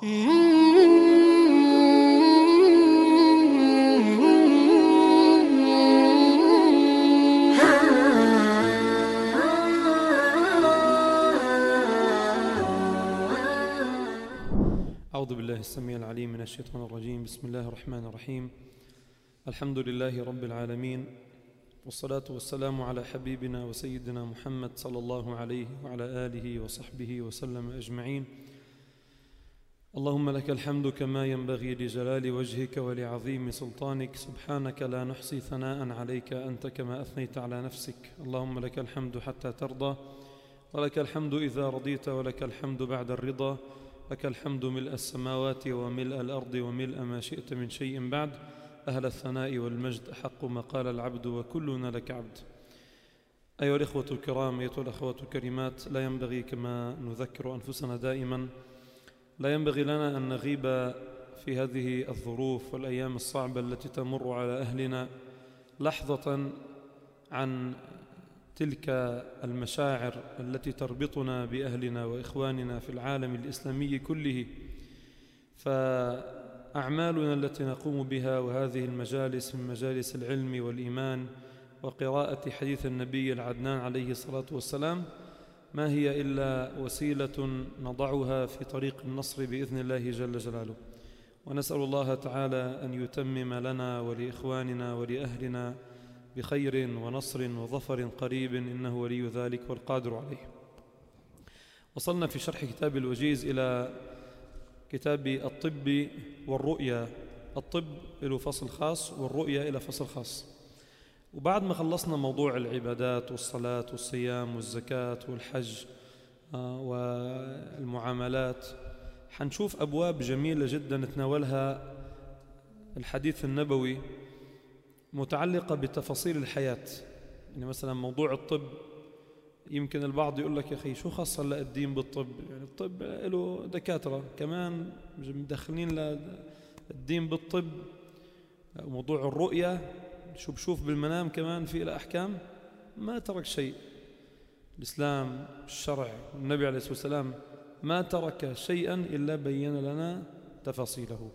أعوذ بالله السميع العليم من الشيطان الرجيم. بسم الله الرحمن الرحيم. الحمد لله رب العالمين، والصلاة والسلام على حبيبنا وسيدنا محمد صلى الله عليه وعلى آله وصحبه وسلم أجمعين. اللهم لك الحمد كما ينبغي لجلال وجهك ولعظيم سلطانك، سبحانك لا نحصي ثناء عليك أنت كما أثنيت على نفسك. اللهم لك الحمد حتى ترضى، ولك الحمد إذا رضيت، ولك الحمد بعد الرضا. لك الحمد ملء السماوات وملء الأرض وملء ما شئت من شيء بعد. أهل الثناء والمجد أحق ما قال العبد وكلنا لك عبد. أيها الإخوة الكرام، أيها الأخوات الكريمات، لا ينبغي كما نذكر أنفسنا دائما، لا ينبغي لنا أن نغيب في هذه الظروف والأيام الصعبة التي تمر على أهلنا لحظة عن تلك المشاعر التي تربطنا بأهلنا وإخواننا في العالم الإسلامي كله. فأعمالنا التي نقوم بها وهذه المجالس من مجالس العلم والإيمان وقراءة حديث النبي العدنان عليه الصلاة والسلام ما هي إلا وسيلة نضعها في طريق النصر بإذن الله جل جلاله. ونسأل الله تعالى أن يتمم لنا ولإخواننا ولأهلنا بخير ونصر وظفر قريب، إنه ولي ذلك والقادر عليه. وصلنا في شرح كتاب الوجيز إلى كتاب الطب والرؤيا. الطب له فصل خاص والرؤيا إلى فصل خاص. وبعد ما خلصنا موضوع العبادات والصلاة والصيام والزكاة والحج والمعاملات، حنشوف أبواب جميلة جدا نتناولها الحديث النبوي متعلقة بتفاصيل الحياة. يعني مثلا موضوع الطب، يمكن البعض يقول لك يا أخي شو خاص هلا الدين بالطب؟ يعني الطب له دكاترة كمان مدخلين للدين بالطب. موضوع الرؤية، شو بشوف بالمنام كمان في له أحكام. ما ترك شيء الإسلام، الشرع، النبي عليه الصلاة والسلام ما ترك شيئا إلا بين لنا تفاصيله.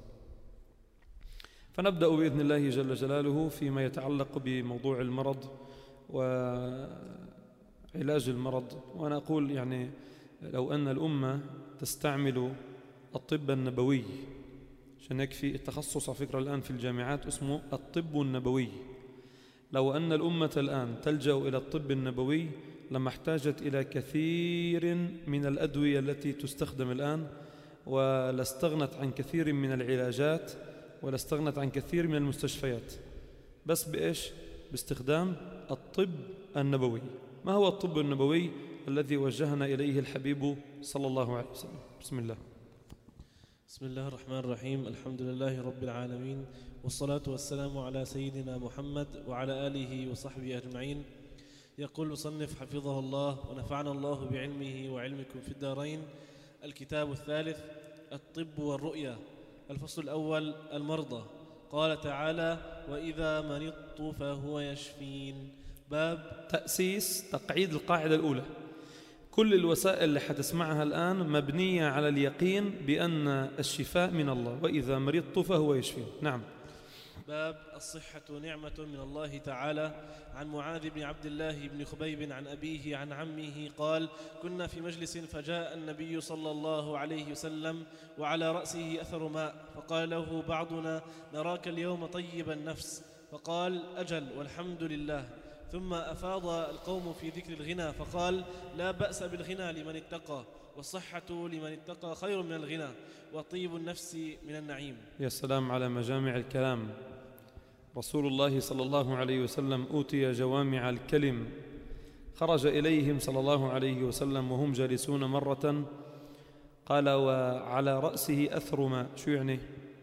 فنبدأ بإذن الله جل جلاله فيما يتعلق بموضوع المرض وعلاج المرض. وأنا أقول يعني لو أن الأمة تستعمل الطب النبوي، عشان هيك في التخصص على فكرة الآن في الجامعات اسمه الطب النبوي. لو أن الأمة الآن تلجأ إلى الطب النبوي لما احتاجت إلى كثير من الأدوية التي تستخدم الآن، ولاستغنت عن كثير من العلاجات، ولا استغنت عن كثير من المستشفيات، بس بإيش؟ باستخدام الطب النبوي. ما هو الطب النبوي الذي وجهنا إليه الحبيب صلى الله عليه وسلم؟ بسم الله. بسم الله الرحمن الرحيم. الحمد لله رب العالمين، والصلاة والسلام على سيدنا محمد وعلى آله وصحبه أجمعين. يقول المصنف حفظه الله ونفعنا الله بعلمه وعلمكم في الدارين: الكتاب الثالث، الطب والرؤيا. الفصل الأول، المرضى. قال تعالى: وإذا مرضت فهو يشفين. باب تأسيس تقعيد القاعدة الأولى. كل الوسائل اللي حتسمعها الآن مبنية على اليقين بأن الشفاء من الله، وإذا مرضت فهو يشفين. نعم. باب الصحة نعمة من الله تعالى. عن معاذ بن عبد الله بن خبيب عن أبيه عن عمه قال: كنا في مجلس فجاء النبي صلى الله عليه وسلم وعلى رأسه أثر ماء، فقال له بعضنا: نراك اليوم طيب النفس. فقال: أجل والحمد لله. ثم أفاض القوم في ذكر الغنى، فقال: لا بأس بالغنى لمن اتقى، والصحة لمن اتقى خير من الغنى، وطيب النفس من النعيم. يا سلام على مجامع الكلام. رسول الله صلى الله عليه وسلم أوتي جوامع الكلم. خرج إليهم صلى الله عليه وسلم وهم جالسون مرة، قال: وعلى رأسه أثر ماء. شو يعني؟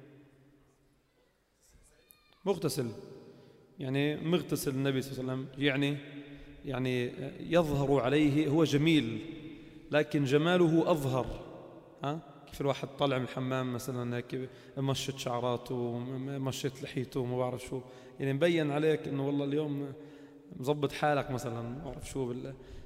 مغتسل، يعني مغتسل النبي صلى الله عليه وسلم، يعني يظهر عليه، هو جميل لكن جماله أظهر. كيف الواحد طالع من الحمام مثلا هيك مشط شعراته مشط لحيته وما بعرف شو، يعني مبين عليك انه والله اليوم مزبط حالك مثلا ما بعرف شو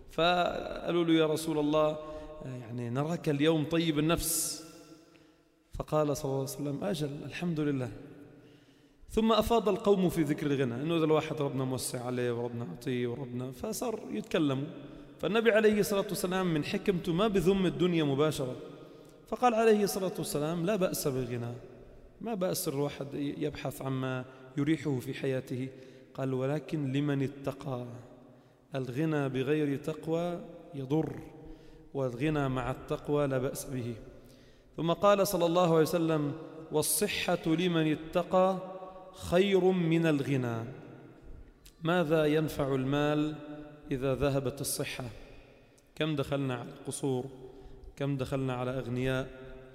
فقالوا له: يا رسول الله، يعني نراك اليوم طيب النفس. فقال صلى الله عليه وسلم: أجل، الحمد لله. ثم أفاض القوم في ذكر الغنى، إنه إذا الواحد ربنا موسع عليه وربنا عطيه وربنا، فصار يتكلموا. فالنبي عليه الصلاة والسلام من حكمته ما بذم الدنيا مباشرة، فقال عليه الصلاة والسلام: لا بأس بالغنى، ما بأس الواحد يبحث عما يريحه في حياته. قال: ولكن لمن اتقى. الغنى بغير تقوى يضر، والغنى مع التقوى لا بأس به. ثم قال صلى الله عليه وسلم: والصحة لمن اتقى خير من الغنى. ماذا ينفع المال إذا ذهبت الصحة؟ كم دخلنا على قصور، كم دخلنا على أغنياء.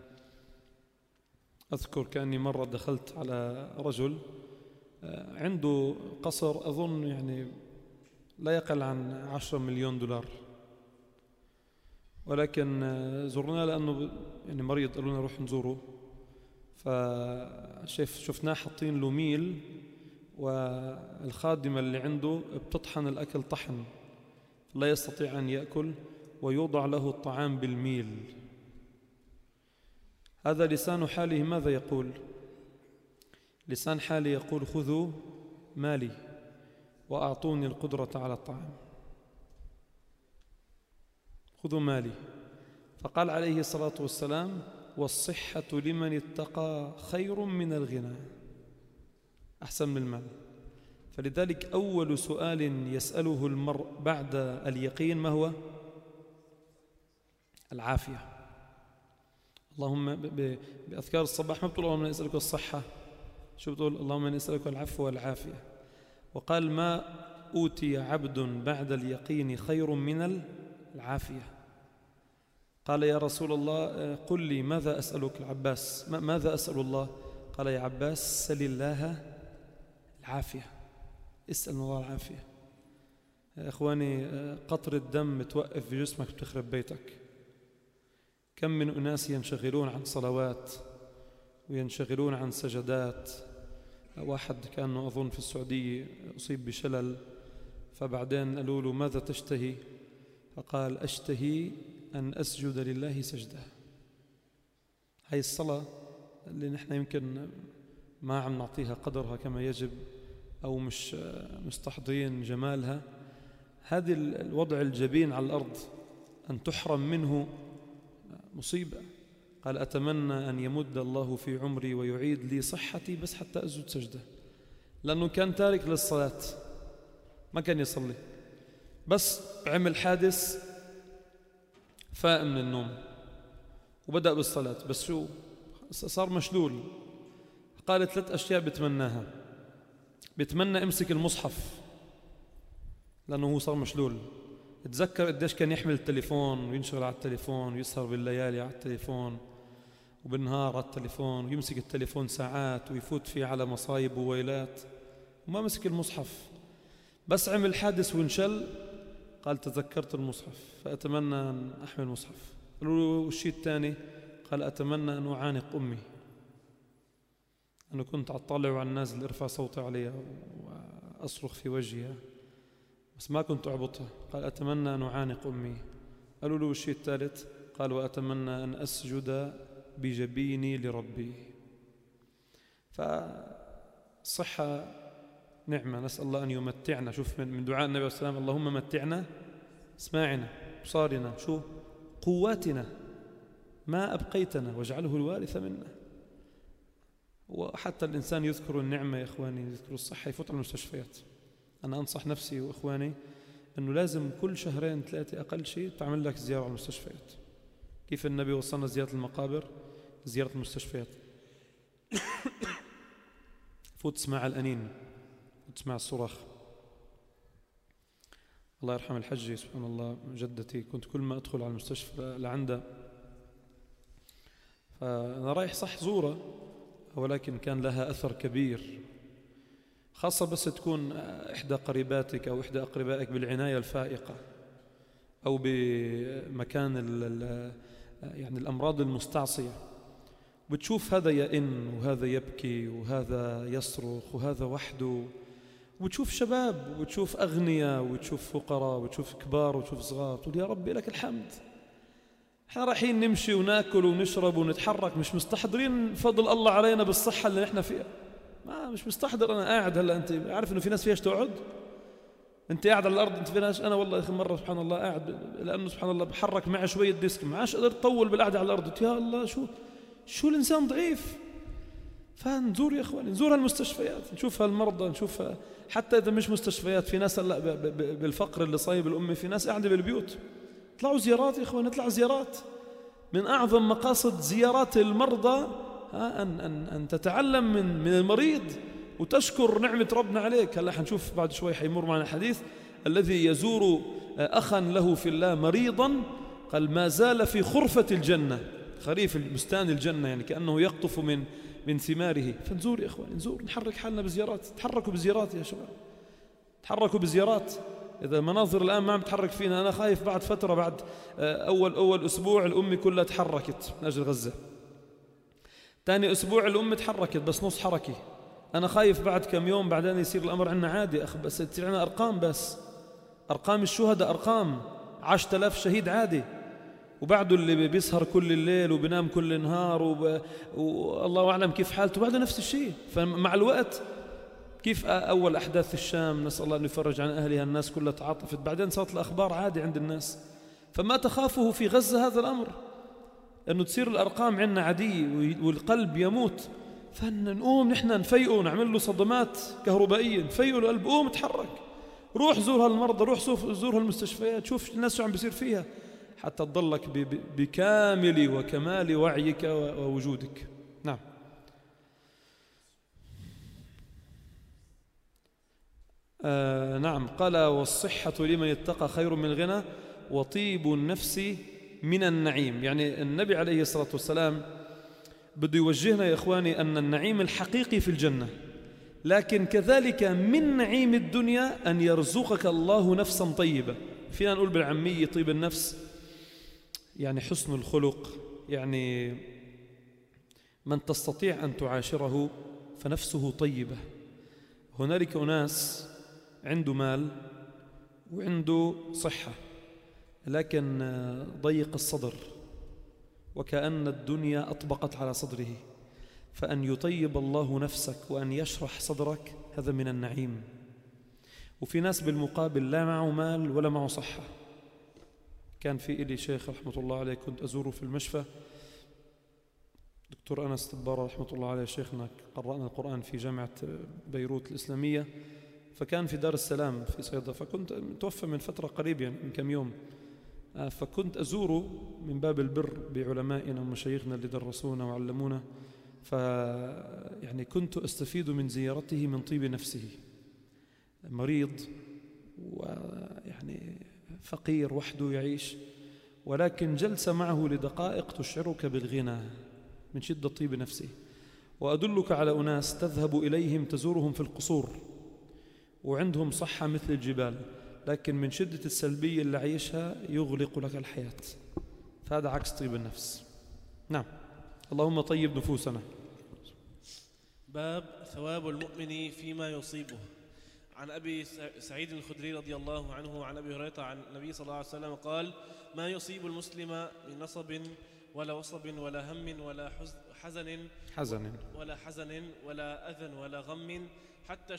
أذكر كأني مرة دخلت على رجل عنده قصر أظن يعني لا يقل عن 10 مليون دولار، ولكن زرناه لأنه يعني مريض، قالوا لنا روح نزوره. فشفناه حاطين له ميل، والخادمة اللي عنده بتطحن الأكل طحن، لا يستطيع أن يأكل، ويوضع له الطعام بالميل. هذا لسان حاله ماذا يقول؟ لسان حالي يقول: خذوا مالي وأعطوني القدرة على الطعام، خذوا مالي. فقال عليه الصلاة والسلام: والصحة لمن اتقى خير من الغنى، أحسن من المال. فلذلك أول سؤال يسأله المرء بعد اليقين ما هو؟ العافية. اللهم بأذكار الصباح ما بتقول اللهم إني أسألك الصحة، شو بتقول؟ اللهم إني أسألك العفو والعافية. وقال: ما أوتي عبد بعد اليقين خير من العافية. قال: يا رسول الله قل لي ماذا أسألك؟ العباس: ماذا أسأل الله؟ قال: يا عباس سل الله العافية، اسأل الله العافية. يا إخواني، قطر الدم توقف في جسمك بتخرب بيتك. كم من أناس ينشغلون عن صلوات وينشغلون عن سجدات. واحد كان أظن في السعودية أصيب بشلل، فبعدين قالوا له: ماذا تشتهي؟ فقال: أشتهي أن أسجد لله سجدة. هاي الصلاة اللي نحن يمكن ما عم نعطيها قدرها كما يجب، أو مش مستحضرين جمالها. هذا الوضع الجبين على الأرض أن تحرم منه مصيبة. قال: أتمنى أن يمد الله في عمري ويعيد لي صحتي بس حتى أسجد سجدة، لأنه كان تارك للصلاة، ما كان يصلي، بس عمل حادث فاق من النوم وبدأ بالصلاة، بس شو صار مشلول. قال 3 أشياء بتمناها. بتمنى امسك المصحف لأنه هو صار مشلول. تذكر قديش كان يحمل التليفون وينشغل على التليفون ويسهر بالليالي على التليفون وبالنهار على التليفون، ويمسك التليفون ساعات ويفوت فيه على مصايب وويلات، وما مسك المصحف. بس عمل حادث وانشل، قال تذكرت المصحف فأتمنى أن أحمل المصحف. قالوا له الشيء الثاني؟ قال أتمنى أن أعانق أمي، أنا كنت أطلع وعلى النازل أرفع صوتي عليها وأصرخ في وجهها بس ما كنت أعبطها. قال أتمنى أن أعانق أمي. قالوا له الشيء الثالث؟ قال وأتمنى أن أسجد بجبيني لربي. فالصحة نعمة، نسأل الله أن يمتعنا. شوف من دعاء النبي صلى الله عليه وسلم: اللهم متعنا اسماعنا بصارنا، شو قواتنا ما أبقيتنا واجعله الوارث منا. وحتى الإنسان يذكر النعمة يا إخواني، يذكر الصحة، يفوت على المستشفيات. أنا أنصح نفسي وإخواني أنه لازم كل 2-3 أقل شيء تعمل لك زيارة على المستشفيات. كيف النبي وصلنا زيارة المقابر، زيارة المستشفيات. فوت تسمع الأنين وتسمع الصراخ. الله يرحم الحجة سبحان الله جدتي، كنت كل ما أدخل على المستشفى لعندها، فأنا رايح صح زورة، ولكن كان لها أثر كبير، خاصة بس تكون إحدى قريباتك أو إحدى أقربائك بالعناية الفائقة أو بمكان يعني الأمراض المستعصية، بتشوف هذا يئن وهذا يبكي وهذا يصرخ وهذا وحده، وتشوف شباب وتشوف أغنياء وتشوف فقراء وتشوف كبار وتشوف صغار، تقول يا ربي لك الحمد. احنا رايحين نمشي وناكل ونشرب ونتحرك، مش مستحضرين فضل الله علينا بالصحة اللي احنا فيها. مش مستحضر. أنا قاعد هلا، أنت عارف إنه في ناس فيهاش تقعد؟ أنت قاعد على الأرض، أنت فيناش. أنا والله آخر مرة سبحان الله قاعد، لأنه سبحان الله بحرك معي شوية ديسك، ما عادش قدرت أطول بالقعدة على الأرض. يا الله شو الإنسان ضعيف. فنزور يا إخواني، نزور هالمستشفيات، نشوف هالمرضى، نشوف حتى إذا مش مستشفيات. في ناس هلا بالفقر اللي صايب الأمة، في ناس قاعدة بالبيوت. اطلعوا زيارات يا إخواني، نطلع زيارات. من أعظم مقاصد زيارات المرضى أن تتعلم من المريض وتشكر نعمة ربنا عليك. هلا حنشوف بعد شوي حيمر معنا حديث الذي يزور أخا له في الله مريضا قال ما زال في خرفة الجنة، خريف البستان الجنة، يعني كأنه يقطف من ثماره. فنزور يا إخواني، نزور، نحرك حالنا بزيارات. تحركوا بزيارات يا شباب، تحركوا بزيارات. إذا المناظر الآن ما عم تحرك فينا، أنا خايف بعد فترة، بعد أول أسبوع الأمة كلها تحركت من أجل غزة، ثاني أسبوع الأمة تحركت بس نص حركة. أنا خايف بعد كم يوم بعدين يصير الأمر عنا عادي بس تصير عنا أرقام، بس أرقام الشهداء، أرقام 10,000 شهيد عادي، وبعده اللي بيسهر كل الليل وبنام كل النهار والله أعلم كيف حالته بعده نفس الشيء. فمع الوقت كيف أول أحداث الشام نسأل الله أن يفرج عن أهلها، الناس كلها تعاطفت، بعدين صارت الأخبار عادي عند الناس. فما تخافه في غزة هذا الأمر، أنه تصير الأرقام عنا عادية والقلب يموت. فنقوم نحن نفيقه، نعمل له صدمات كهربائية، نفيقه القلب، قوم اتحرك، روح زور هالمرضى، روح زور هالمستشفيات، شوف الناس شو عم بيصير فيها، حتى تضلك بكامل وكمال وعيك ووجودك. نعم. نعم. قال والصحة لمن اتقى خير من الغنى وطيب النفس من النعيم. يعني النبي عليه الصلاة والسلام بده يوجهنا يا إخواني أن النعيم الحقيقي في الجنة، لكن كذلك من نعيم الدنيا أن يرزقك الله نفسا طيبة. فينا نقول بالعامية طيب النفس يعني حسن الخلق، يعني من تستطيع أن تعاشره فنفسه طيبة. هنالك أناس عنده مال وعنده صحة لكن ضيق الصدر وكأن الدنيا أطبقت على صدره، فأن يطيب الله نفسك وأن يشرح صدرك هذا من النعيم. وفي ناس بالمقابل لا معه مال ولا معه صحة. كان في إلي شيخ رحمة الله عليه كنت أزوره في المشفى، دكتور أنس تبارة رحمة الله عليه، شيخنا قرأنا القرآن في جامعة بيروت الإسلامية، فكان في دار السلام في صيدا، فكنت متوفى من فترة قريبة يعني من كم يوم، فكنت أزوره من باب البر بعلمائنا ومشايخنا اللي درسونا وعلمونا. يعني كنت أستفيد من زيارته من طيب نفسه، مريض ويعني فقير وحده يعيش، ولكن جلسة معه لدقائق تشعرك بالغنى من شدة طيب نفسه. وأدلك على أناس تذهب إليهم تزورهم في القصور وعندهم صحة مثل الجبال، لكن من شدة السلبية اللي عيشها يغلق لك الحياة. فهذا عكس طيب النفس. نعم. اللهم طيب نفوسنا. باب ثواب المؤمن فيما يصيبه. عن أبي سعيد الخدري رضي الله عنه وعن أبي هريرة عن النبي صلى الله عليه وسلم قال: ما يصيب المسلم من نصب ولا وصب ولا هم ولا حزن ولا أذى ولا غم حتى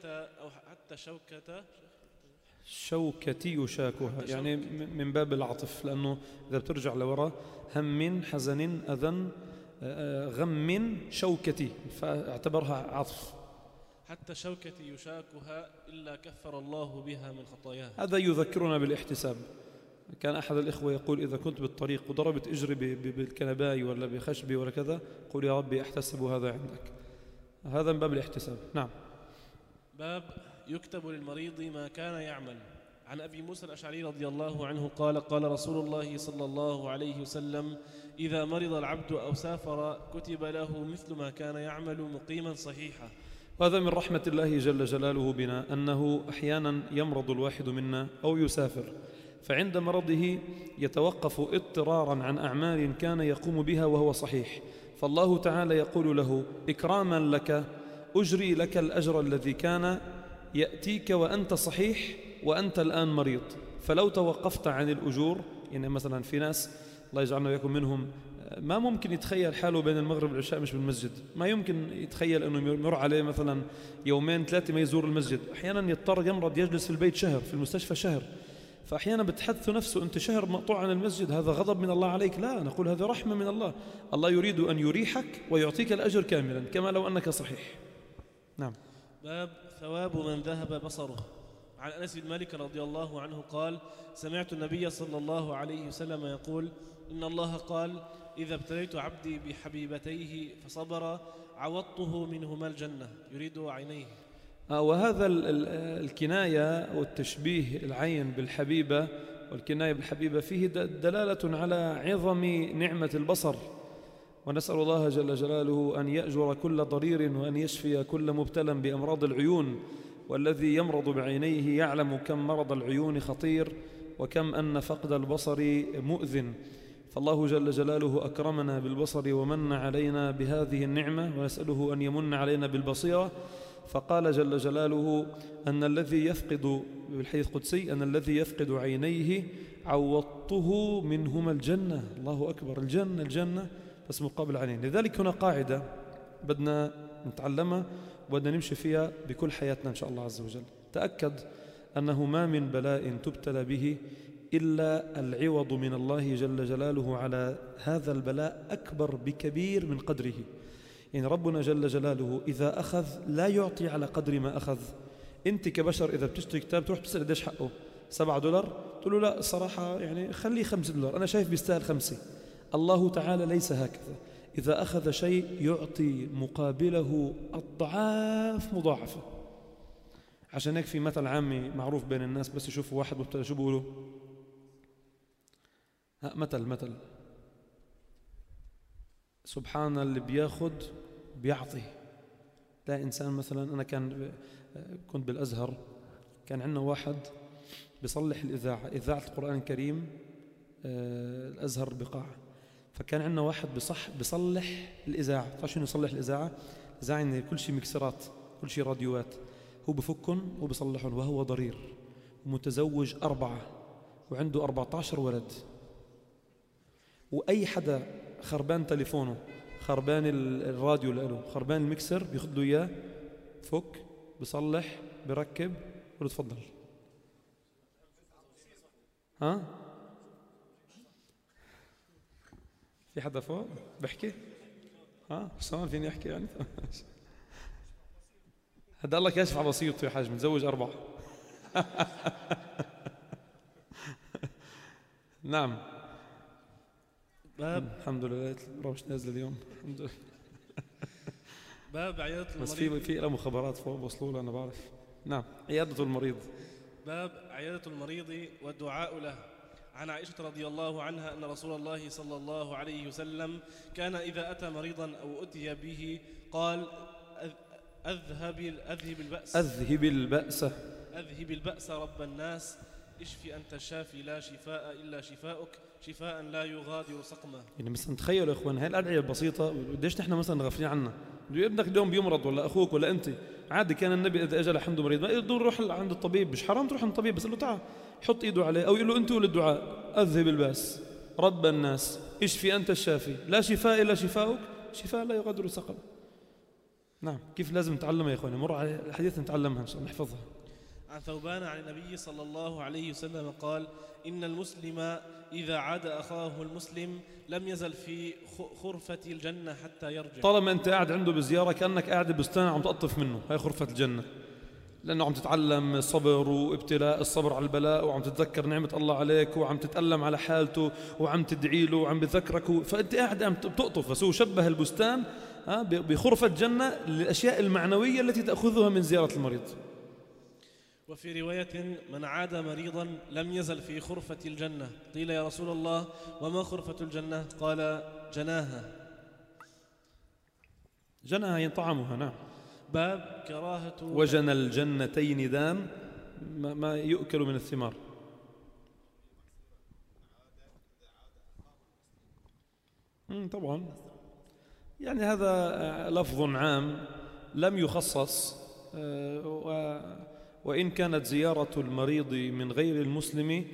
شوكة يشاكها، يعني من باب العطف، لأنه إذا بترجع لوراء هم حزن أذى غم شوكتي، فاعتبرها عطف. حتى شوكة يشاكها إلا كفر الله بها من خطاياها. هذا يذكرنا بالاحتساب. كان أحد الإخوة يقول إذا كنت بالطريق وضربت إجري بالكنباي ولا بخشبي ولا كذا، قل يا ربي أحتسب هذا عندك. هذا من باب الاحتساب. نعم. باب يكتب للمريض ما كان يعمل. عن أبي موسى الأشعري رضي الله عنه قال: قال رسول الله صلى الله عليه وسلم: إذا مرض العبد أو سافر كتب له مثل ما كان يعمل مقيما صحيحا. وهذا من رحمة الله جل جلاله بنا، أنه أحيانا يمرض الواحد منا أو يسافر، فعند مرضه يتوقف اضطرارا عن أعمال كان يقوم بها وهو صحيح، فالله تعالى يقول له: إكراما لك أجري لك الأجر الذي كان يأتيك وأنت صحيح وأنت الآن مريض. فلو توقفت عن الأجور، يعني مثلا في ناس الله يجعلنا وياكم منهم، ما ممكن يتخيل حاله بين المغرب والعشاء مش بالمسجد، ما يمكن يتخيل أنه يمر عليه مثلا يومين ثلاثة ما يزور المسجد، أحيانا يضطر يمرض يجلس في البيت شهر، في المستشفى شهر، فأحيانا بتحدث نفسه أنت شهر مقطوع عن المسجد، هذا غضب من الله عليك؟ لا، نقول هذا رحمة من الله، الله يريد أن يريحك ويعطيك الأجر كاملا كما لو أنك صحيح. نعم. باب ثواب من ذهب بصره. عن أنس بن مالك رضي الله عنه قال: سمعت النبي صلى الله عليه وسلم يقول: إن الله قال: إذا ابتليت عبدي بحبيبتيه فصبر عوضته منهما الجنة، يريد عينيه. وهذا الكناية أو التشبيه العين بالحبيبة والكناية بالحبيبة فيه دلالة على عظم نعمة البصر، ونسأل الله جل جلاله أن يأجر كل ضرير وأن يشفي كل مبتلى بأمراض العيون، والذي يمرض بعينيه يعلم كم مرض العيون خطير وكم أن فقد البصر مؤذن، فالله جل جلاله أكرمنا بالبصر ومن علينا بهذه النعمة، ونسأله أن يمن علينا بالبصيرة. فقال جل جلاله أن الذي يفقد بالحديث القدسي أن الذي يفقد عينيه عوضته منهما الجنة. الله أكبر، الجنة بس مقابل عينين. لذلك هنا قاعدة بدنا نتعلمها وبدنا نمشي فيها بكل حياتنا إن شاء الله عز وجل. تأكد أنه ما من بلاء تبتلى به إلا العوض من الله جل جلاله على هذا البلاء أكبر بكبير من قدره. يعني ربنا جل جلاله إذا أخذ لا يعطي على قدر ما أخذ. أنت كبشر إذا بتشتري كتاب تروح تسأل قديش حقه، $7، تقول له لا الصراحة يعني خليه $5، أنا شايف بيستاهل 5. الله تعالى ليس هكذا، إذا أخذ شيء يعطي مقابله أضعاف مضاعفة. عشان هيك في مثل عامي معروف بين الناس، بس يشوفوا واحد مبتلى شو بيقولوا؟ مثل سبحان اللي بياخد بيعطي. لا إنسان مثلا، أنا كنت بالأزهر، كان عندنا واحد بيصلح إذاعة القرآن الكريم، الأزهر بقاع، فكان عندنا واحد بيصلح الإذاعة. تعرف شنو يصلح الإذاعة؟ الإذاعة يعني كل شيء مكسرات، كل شيء راديوات، هو بفكن وبصلحهم، وهو ضرير ومتزوج 4 وعنده 14 ولد. وأي حدا خربان تليفونه، خربان الراديو له، خربان المكسر، بياخذ له إياه، فك، بصلح، بركب، وله تفضل. ها؟ في حدا فوق بحكي؟ ها؟ شلون فيني أحكي يعني؟ هذا الله كاشف على بسيطه يا حاج، متزوج 4. نعم. باب الحمد لله مش نازل اليوم، الحمد لله. باب عيادة المريض. بس في له مخابرات فوق وصلوا له، أنا بعرف. نعم، عيادة المريض. باب عيادة المريض والدعاء له. عن عائشة رضي الله عنها أن رسول الله صلى الله عليه وسلم كان إذا أتى مريضا أو أتي به قال: أذهب البأس رب الناس، اشفي أنت الشافي لا شفاء إلا شفاؤك، شفاء لا يغادر سقما. يعني مثلا تخيلوا يا إخوان هاي الأدعية البسيطة قديش نحن مثلا غافلين عنها. ابنك اليوم بيمرض ولا أخوك ولا أنت، عادي كان النبي إذا أجى عنده مريض ما يقدر يروح عند الطبيب، مش حرام تروح عند الطبيب، بس قال له تعال حط إيده عليه أو يقول له أنت وللدعاء: أذهب الباس رب الناس، اشفي أنت الشافي لا شفاء إلا شفاؤك، شفاء لا يغادر سقما. نعم، كيف لازم نتعلمها يا إخواني؟ مر على الحديث نتعلمها إن شاء الله نحفظها. عن ثوبان عن النبي صلى الله عليه وسلم قال: إن المسلم إذا عاد أخاه المسلم لم يزل في خرفة الجنة حتى يرجع. طالما أنت قاعد عنده بزيارة كأنك قاعد ببستان عم تقطف منه، هاي خرفة الجنة، لأنه عم تتعلم صبر وابتلاء، الصبر على البلاء، وعم تتذكر نعمة الله عليك، وعم تتألم على حالته، وعم تدعي له، وعم بذكرك، فأنت قاعد عم بتقطف. بس هو شبه البستان بخرفة الجنة للأشياء المعنوية التي تأخذها من زيارة المريض. وفي رواية: من عاد مريضا لم يزل في خرفة الجنة. قيل: يا رسول الله وما خرفة الجنة؟ قال: جناها. جناها ينطعمها. نعم. باب كراهة وجنى الجنتين دان، ما يؤكل من الثمار. طبعا يعني هذا لفظ عام لم يخصص، وإن كانت زيارة المريض من غير المسلم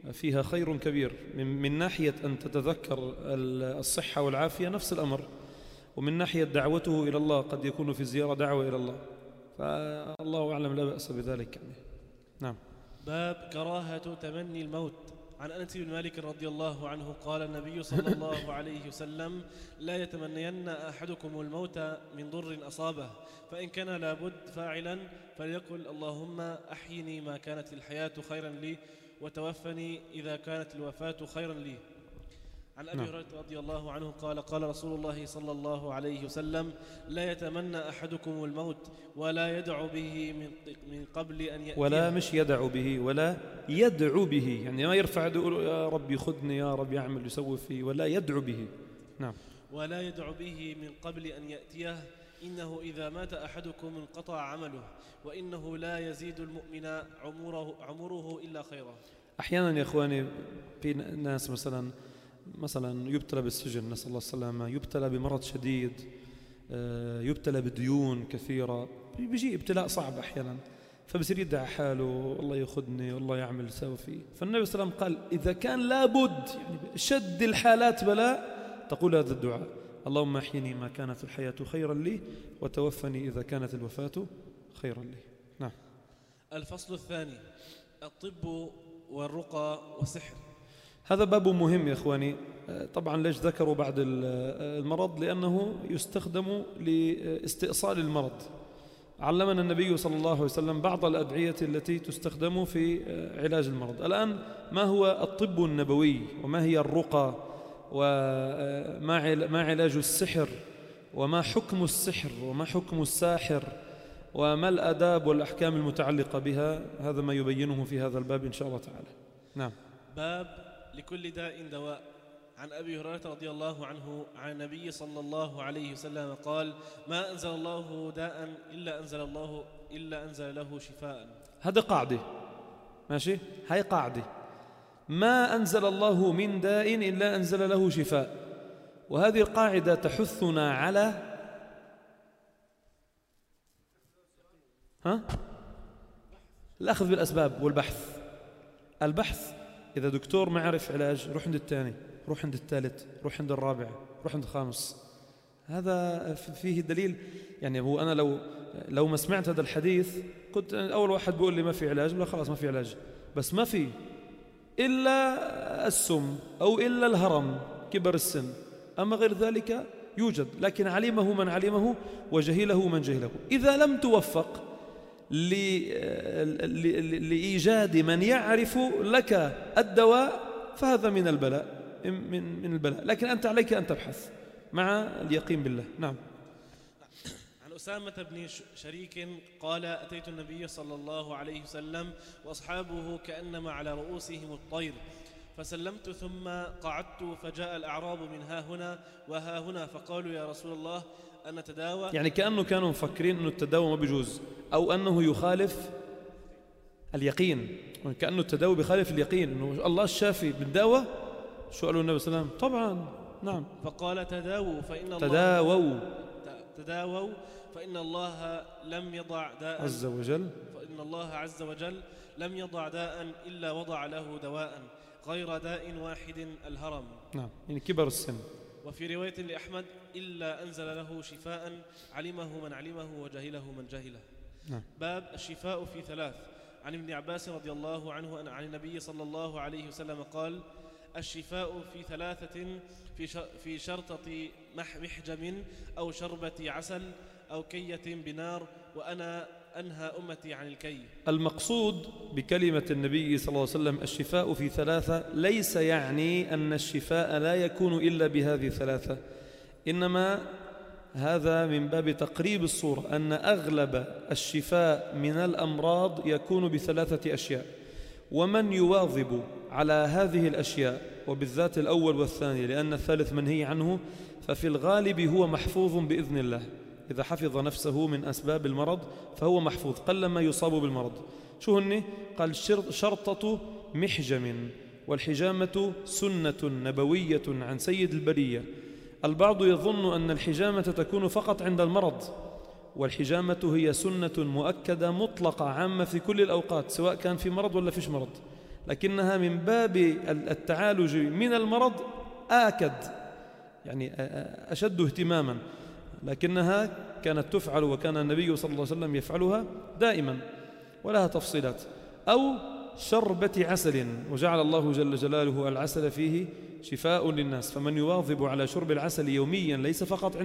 فيها خير كبير من ناحية أن تتذكر الصحة والعافية نفس الأمر، ومن ناحية دعوته إلى الله قد يكون في الزيارة دعوة إلى الله، فالله أعلم لا بأس بذلك يعني. نعم. باب كراهة تمني الموت. عن أنس بن مالك رضي الله عنه قال النبي صلى الله عليه وسلم: لا يتمنين أحدكم الموت من ضر أصابه، فإن كان لابد فاعلا فليقل: اللهم أحيني ما كانت الحياة خيرا لي، وتوفني إذا كانت الوفاة خيرا لي. عن أبي هريرة رضي الله عنه قال: قال رسول الله صلى الله عليه وسلم: لا يتمنى أحدكم الموت ولا يدعو به من قبل أن يأتيه. ولا مش يدعو به، ولا يدعو به، يعني ما يرفع يقول يا رب يخذني يا رب يعمل يسوي فيه، ولا يدعو به. نعم. ولا يدعو به من قبل أن يأتيه، إنه إذا مات أحدكم انقطع عمله، وإنه لا يزيد المؤمن عمره إلا خيرا. أحيانا يا إخواني في ناس مثلا يبتلى بالسجن، نسأل الله السلامة، يبتلى بمرض شديد، يبتلى بديون كثيرة، بيجي ابتلاء صعب أحيانا، فبصير يدعي حاله الله يخذني والله يعمل يسوي فيه. فالنبي صلى الله عليه وسلم قال: إذا كان لابد يعني شد الحالات بلاء تقول هذا الدعاء: اللهم احيني ما كانت الحياة خيرا لي، وتوفني إذا كانت الوفاة خيرا لي. نعم. الفصل الثاني: الطب والرقى والسحر. هذا باب مهم يا إخواني. طبعا ليش ذكروا بعد المرض؟ لأنه يستخدم لاستئصال المرض. علمنا النبي صلى الله عليه وسلم بعض الأدعية التي تستخدم في علاج المرض. الآن ما هو الطب النبوي، وما هي الرقى، وما علاج السحر، وما حكم السحر، وما حكم الساحر، وما الآداب والأحكام المتعلقة بها؟ هذا ما يبينه في هذا الباب إن شاء الله تعالى. نعم. باب لكل داء دواء. عن أبي هريرة رضي الله عنه عن النبي صلى الله عليه وسلم قال: ما أنزل الله داء إلا أنزل له شفاء. هذا قاعدة، ماشي، هاي قاعدة: ما أنزل الله من داء إلا أنزل له شفاء. وهذه القاعدة تحثنا على الأخذ بالأسباب والبحث. البحث، إذا دكتور ما عرف علاج روح عند الثاني، روح عند الثالث، روح عند الرابع، روح عند الخامس. هذا فيه دليل. يعني هو أنا لو ما سمعت هذا الحديث كنت أول واحد بيقول لي ما في علاج، ولا خلاص ما في علاج، بس ما في إلا السم أو إلا الهرم كبر السن، أما غير ذلك يوجد، لكن علمه من علمه وجهله من جهله. إذا لم توفق لإيجاد من يعرف لك الدواء فهذا من البلاء، من البلاء، لكن أنت عليك أن تبحث مع اليقين بالله. نعم. عن أسامة بن شريك قال: أتيت النبي صلى الله عليه وسلم وأصحابه كأنما على رؤوسهم الطير، فسلمت ثم قعدت، فجاء الأعراب من ها هنا وها هنا، فقالوا: يا رسول الله أن نتداوى. يعني كأنه كانوا مفكرين أنه التداوى ما بيجوز، أو أنه يخالف اليقين، كأنه التداوى بخالف اليقين، أنه الله الشافي بالدواء. شو قالوا النبي صلى الله عليه وسلم؟ طبعا نعم. فقال: تداووا فإن الله لم يضع داء عز وجل، فإن الله عز وجل لم يضع داء إلا وضع له دواء غير داء واحد: الهرم. نعم، يعني كبر السن. وفي رواية لأحمد: إلا أنزل له شفاء علمه من علمه وجهله من جهله. نعم. باب الشفاء في ثلاث. عن ابن عباس رضي الله عنه عن النبي صلى الله عليه وسلم قال: الشفاء في ثلاثة: في شرطة محجم، أو شربة عسل، أو كية بنار، وأنا أنهى أمتي عن الكي. المقصود بكلمة النبي صلى الله عليه وسلم الشفاء في ثلاثة ليس يعني أن الشفاء لا يكون إلا بهذه الثلاثة، إنما هذا من باب تقريب الصورة، أن أغلب الشفاء من الأمراض يكون بثلاثة أشياء، ومن يواظب على هذه الأشياء، وبالذات الأول والثاني لأن الثالث منهي عنه، ففي الغالب هو محفوظ بإذن الله. إذا حفظ نفسه من أسباب المرض فهو محفوظ، قلما يصاب بالمرض. شو هني؟ قال: شرطة محجم، والحجامة سنة نبوية عن سيد البرية. البعض يظن أن الحجامة تكون فقط عند المرض، والحجامة هي سنة مؤكدة مطلقة عامة في كل الأوقات، سواء كان في مرض ولا فيش مرض. لكنها من باب التعالج من المرض آكد، يعني أشد اهتماما، لكنها كانت تفعل وكان النبي صلى الله عليه وسلم يفعلها دائما ولها تفصيلات. أو شربة عسل، وجعل الله جل جلاله العسل فيه شفاء للناس، فمن يواظب على شرب العسل يوميا ليس فقط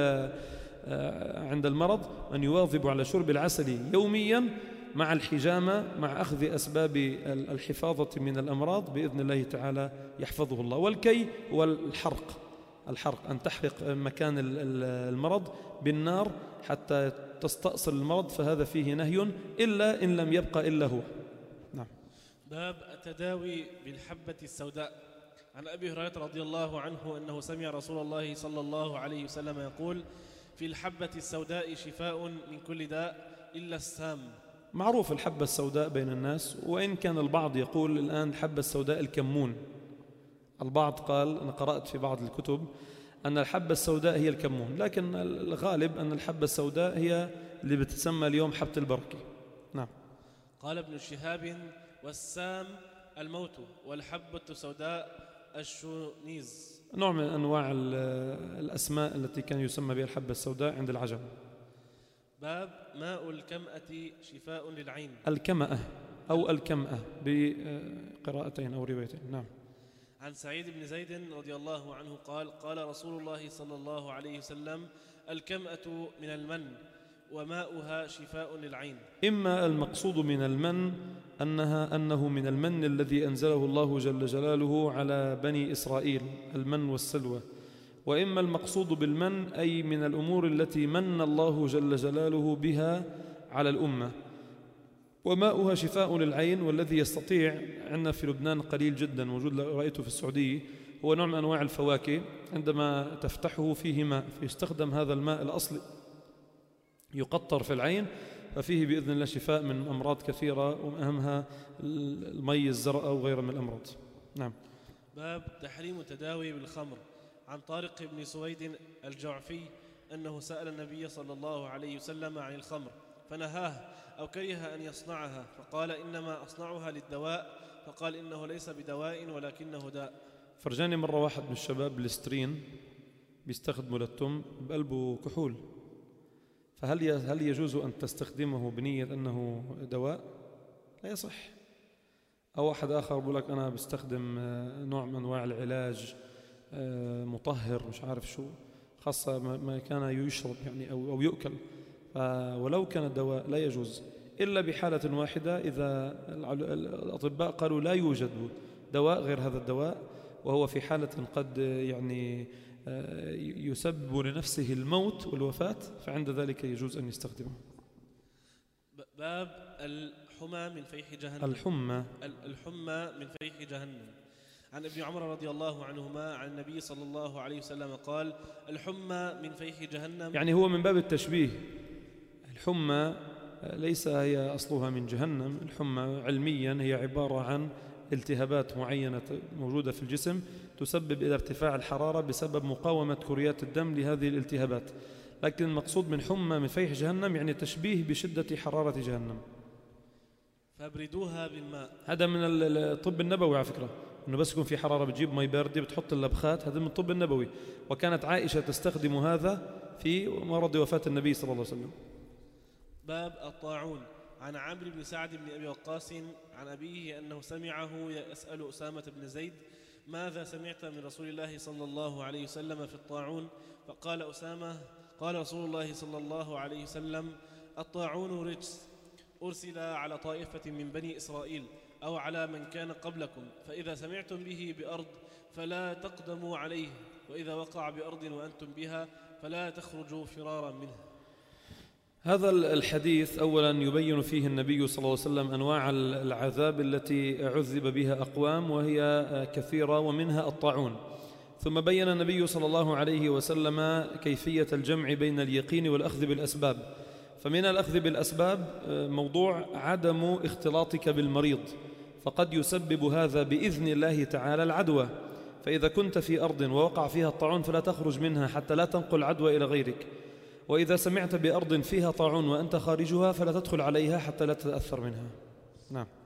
عند المرض، من يواظب على شرب العسل يوميا مع الحجامة مع أخذ أسباب الحفاظة من الأمراض بإذن الله تعالى يحفظه الله. والكي والحرق، أن تحرق مكان المرض بالنار حتى تستأصل المرض، فهذا فيه نهي إلا إن لم يبقى إلا هو. نعم. باب التداوي بالحبة السوداء. عن أبي هريرة رضي الله عنه أنه سمع رسول الله صلى الله عليه وسلم يقول: في الحبة السوداء شفاء من كل داء إلا السام. معروف الحبة السوداء بين الناس، وإن كان البعض يقول الآن الحبة السوداء الكمون. البعض قال، أنا قرأت في بعض الكتب أن الحبة السوداء هي الكمون، لكن الغالب أن الحبة السوداء هي اللي بتسمى اليوم حبة البركة. نعم. قال ابن شهاب: والسام الموت، والحبة السوداء الشونيز. نوع من أنواع الأسماء التي كان يسمى بها الحبة السوداء عند العجم. باب ماء الكمأة شفاء للعين. الكمأة أو الكمأة بقراءتين أو روايتين. نعم. عن سعيد بن زيد رضي الله عنه قال: قال رسول الله صلى الله عليه وسلم: الكمأة من المن وماؤها شفاء للعين. إما المقصود من المن أنه من المن الذي أنزله الله جل جلاله على بني إسرائيل، المن والسلوى، وإما المقصود بالمن أي من الأمور التي من الله جل جلاله بها على الأمة. وماؤها شفاء للعين، والذي يستطيع، عندنا في لبنان قليل جدا موجود، رأيته في السعودية، هو نوع من أنواع الفواكه عندما تفتحه فيه ماء، فيستخدم هذا الماء الأصلي يقطر في العين، ففيه بإذن الله شفاء من أمراض كثيرة، وأهمها المي الزرقاء وغيرها من الأمراض. نعم. باب تحريم التداوي بالخمر. عن طارق بن سويد الجعفي أنه سأل النبي صلى الله عليه وسلم عن الخمر فنهاه أو كره أن يصنعها، فقال: إنما أصنعها للدواء، فقال: إنه ليس بدواء ولكنه داء. فرجاني مرة واحد من الشباب بالسترين بيستخدموا للتم بقلبه كحول، فهل يجوز أن تستخدمه بنية أنه دواء؟ لا يصح. أو واحد آخر بقول لك أنا بستخدم نوع من أنواع العلاج مطهر مش عارف شو، خاصة ما كان يشرب يعني أو يؤكل، ولو كان الدواء لا يجوز إلا بحالة واحدة، إذا الأطباء قالوا لا يوجد دواء غير هذا الدواء، وهو في حالة قد يعني يسبب لنفسه الموت والوفاة، فعند ذلك يجوز أن يستخدمه. باب الحمى من فيح جهنم. الحمى من فيح جهنم. عن ابن عمر رضي الله عنهما عن النبي صلى الله عليه وسلم قال: الحمى من فيح جهنم. يعني هو من باب التشبيه، الحمى ليس هي أصلها من جهنم، الحمى علميا هي عبارة عن التهابات معينة موجودة في الجسم تسبب إلى ارتفاع الحرارة بسبب مقاومة كريات الدم لهذه الالتهابات، لكن المقصود من حمى من فيح جهنم يعني تشبيه بشدة حرارة جهنم. فابردوها بالماء. هذا من الطب النبوي على فكرة، إنه بس يكون في حرارة بتجيب مي باردة بتحط اللبخات، هذا من الطب النبوي، وكانت عائشة تستخدم هذا في مرض وفاة النبي صلى الله عليه وسلم. باب الطاعون. عن عمرو بن سعد بن أبي وقاص عن أبيه أنه سمعه يسأل أسامة بن زيد: ماذا سمعت من رسول الله صلى الله عليه وسلم في الطاعون؟ فقال أسامة: قال رسول الله صلى الله عليه وسلم: الطاعون رجس أرسل على طائفة من بني إسرائيل أو على من كان قبلكم، فإذا سمعتم به بأرض فلا تقدموا عليه، وإذا وقع بأرض وأنتم بها فلا تخرجوا فرارا منه. هذا الحديث أولا يبين فيه النبي صلى الله عليه وسلم أنواع العذاب التي عذب بها أقوام، وهي كثيرة، ومنها الطاعون. ثم بين النبي صلى الله عليه وسلم كيفية الجمع بين اليقين والأخذ بالأسباب. فمن الأخذ بالأسباب موضوع عدم اختلاطك بالمريض، فقد يسبب هذا بإذن الله تعالى العدوى، فإذا كنت في أرض ووقع فيها الطاعون فلا تخرج منها حتى لا تنقل عدوى إلى غيرك، وإذا سمعت بأرض فيها طاعون وأنت خارجها فلا تدخل عليها حتى لا تتأثر منها. نعم.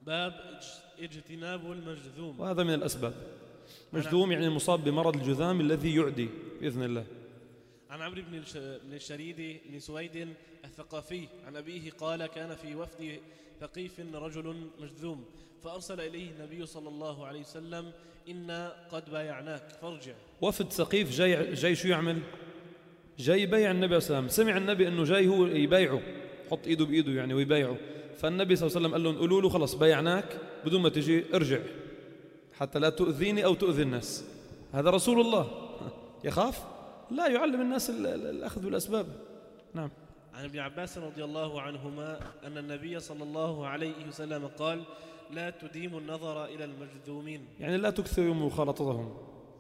باب اجتناب المجذوم. وهذا من الأسباب. مجذوم يعني مصاب بمرض الجذام الذي يعدي بإذن الله. عن عمرو بن الشريد بن سويد الثقافي عن أبيه قال كان في وفد ثقيف رجل مجذوم فأرسل إليه النبي صلى الله عليه وسلم إنا قد بايعناك فارجع. وفد ثقيف جاي شو يعمل؟ جاي يبايع النبي صلى الله عليه وسلم. سمع النبي أنه جاي هو يبايعه، حط إيده بإيده يعني ويبايعه. فالنبي صلى الله عليه وسلم قال لهم قولوا له خلص بايعناك بدون ما تجي ارجع حتى لا تؤذيني أو تؤذي الناس. هذا رسول الله يخاف؟ لا، يعلم الناس الأخذ بالأسباب. نعم. عن ابن عباس رضي الله عنهما أن النبي صلى الله عليه وسلم قال لا تديموا النظر إلى المجذومين، يعني لا تكثروا مخالطتهم.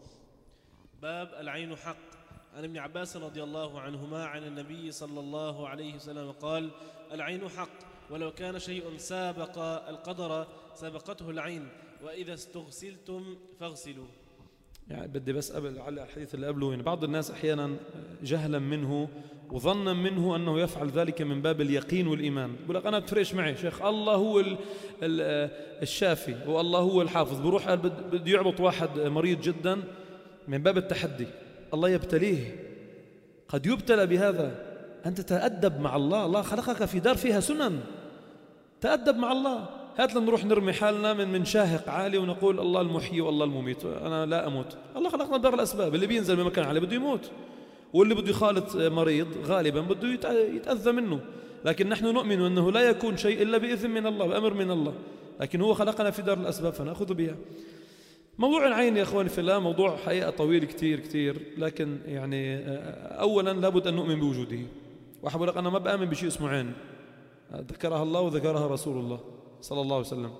باب العين حق. عن ابن عباس رضي الله عنهما عن النبي صلى الله عليه وسلم قال العين حق ولو كان شيء سابق القدر سبقته العين وإذا استغسلتم فاغسلوا. يعني بدي بس قبل على الحديث اللي قبله، يعني بعض الناس أحيانا جهلا منه وظنا منه أنه يفعل ذلك من باب اليقين والإيمان. يقول لك أنا بتفرقش معي شيخ، الله هو الشافي والله هو الحافظ. بروح بده يعبط واحد مريض جدا من باب التحدي، الله يبتليه، قد يبتلى بهذا. أنت تأدب مع الله، الله خلقك في دار فيها سنن، تأدب مع الله. هات لنا نروح نرمي حالنا من شاهق عالي ونقول الله المحيي والله المميت، أنا لا أموت. الله خلقنا دار الأسباب، اللي بينزل بمكان عالي بده يموت، واللي بده يخالط مريض غالبا بده يتأذى منه. لكن نحن نؤمن أنه لا يكون شيء إلا بإذن من الله، بأمر من الله، لكن هو خلقنا في دار الأسباب فنأخذ بها. موضوع العين يا أخواني في الله موضوع حقيقة طويل كتير كتير، لكن يعني أولا لابد أن نؤمن بوجوده. واحد بقول لك أنا ما بآمن بشيء اسمه عين، ذكرها الله وذكرها رسول الله صلى الله عليه وسلم.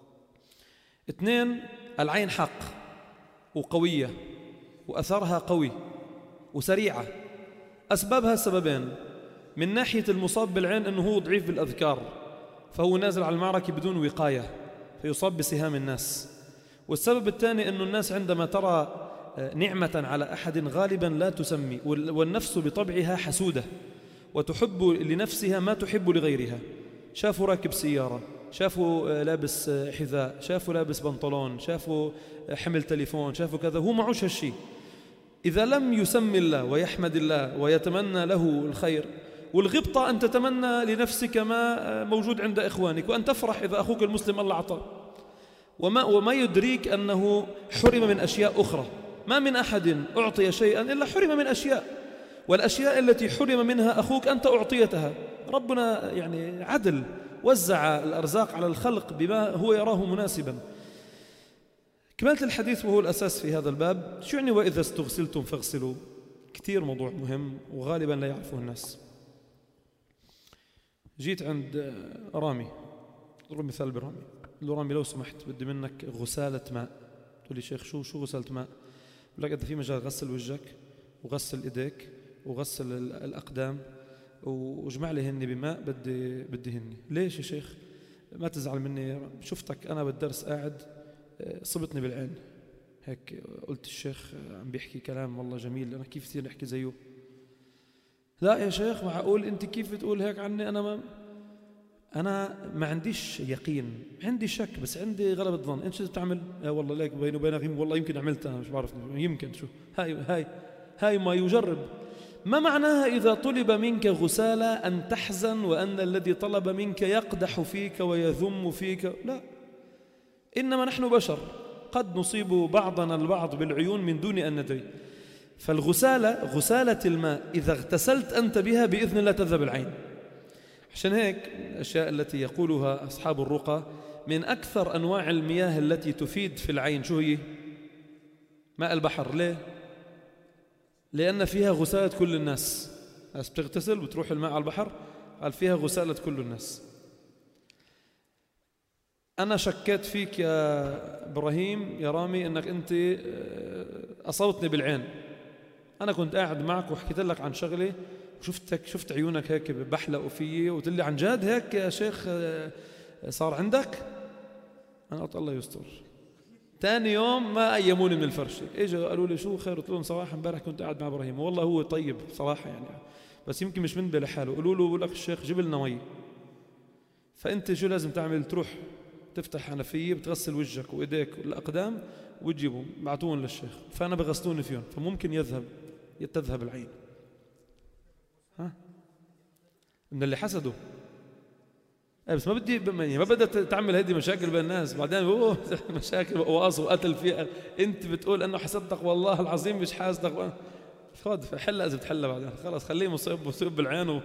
اثنين، العين حق وقوية وأثرها قوي وسريعة. أسبابها سببين: من ناحية المصاب بالعين أنه هو ضعيف بالأذكار فهو نازل على المعركة بدون وقاية فيصاب بسهام الناس. والسبب الثاني أن الناس عندما ترى نعمة على أحد غالبا لا تسمي، والنفس بطبعها حسودة وتحب لنفسها ما تحب لغيرها. شافوا راكب سيارة، شافوا لابس حذاء، شافوا لابس بنطلون، شافوا حمل تليفون، شافوا كذا، هو معوش هالشيء. إذا لم يسمي الله ويحمد الله ويتمنى له الخير، والغبطة أن تتمنى لنفسك ما موجود عند إخوانك، وأن تفرح إذا أخوك المسلم الله أعطاه، وما يدريك أنه حرم من أشياء أخرى. ما من أحد أعطي شيئا إلا حرم من أشياء، والأشياء التي حرم منها أخوك أنت أعطيتها. ربنا يعني عدل، وزع الأرزاق على الخلق بما هو يراه مناسبا. كمالة الحديث وهو الأساس في هذا الباب، شو يعني وإذا استغسلتم فاغسلوا؟ كتير موضوع مهم وغالبا لا يعرفه الناس. جيت عند رامي، ضرب مثال برامي، قل له رامي لو سمحت بدي منك غسالة ماء. تقول لي شيخ شو غسالة ماء؟ بقول لك إذا في مجال غسل وجهك وغسل إيديك وغسل الأقدام واجمع لي هني بماء، بدي هني. ليش يا شيخ؟ ما تزعل مني، شفتك أنا بالدرس قاعد صبتني بالعين هيك، قلت الشيخ عم بيحكي كلام والله جميل، أنا كيف تصير نحكي زيه؟ لا يا شيخ معقول أنت كيف بتقول هيك عني؟ أنا ما عنديش يقين، عندي شك، بس عندي غلبة ظن. أنت شو بتعمل؟ والله ليك بيني وبينك والله يمكن عملتها، مش بعرف، يمكن. شو هاي ما يجرب. ما معناها إذا طلب منك غسالة أن تحزن وأن الذي طلب منك يقدح فيك ويذم فيك؟ لا، إنما نحن بشر قد نصيب بعضنا البعض بالعيون من دون أن ندري. فالغسالة غسالة الماء إذا اغتسلت أنت بها بإذن الله تذهب العين. عشان هيك الأشياء التي يقولها أصحاب الرقى من أكثر أنواع المياه التي تفيد في العين شو هي؟ ماء البحر. ليه؟ لأن فيها غسالة كل الناس. الناس بتغتسل بتروح الماء على البحر، قال فيها غسالة كل الناس. أنا شكيت فيك يا إبراهيم يا رامي أنك أنت أصابتني بالعين. أنا كنت قاعد معك وحكيت لك عن شغلة وشفتك، شفت عيونك هيك بحلقوا فيي وقلت لي عن جد هيك يا شيخ صار عندك؟ أنا قلت الله يستر. ثاني يوم ما أيموني من الفرشة، إجوا قالوا لي شو خير؟ قلت لهم صراحة امبارح كنت قاعد مع إبراهيم والله هو طيب صراحة يعني، بس يمكن مش منبه لحاله. قالوا له بقول لك الشيخ جيب لنا مي. فأنت شو لازم تعمل؟ تروح تفتح حنفية بتغسل وجهك وإيديك والأقدام وتجيبهم بعتون للشيخ، فأنا بغسلوني فيهم، فممكن تذهب العين. ها؟ من اللي حسده. بس ما بدها تعمل هذه مشاكل بين الناس، بعدين مشاكل وقواص وقتل فيها. أنت بتقول أنه حسدتك، والله العظيم مش حاسدك. خذ حلها إذا بتحلها بعدين، خلاص خليه مصيب بالعين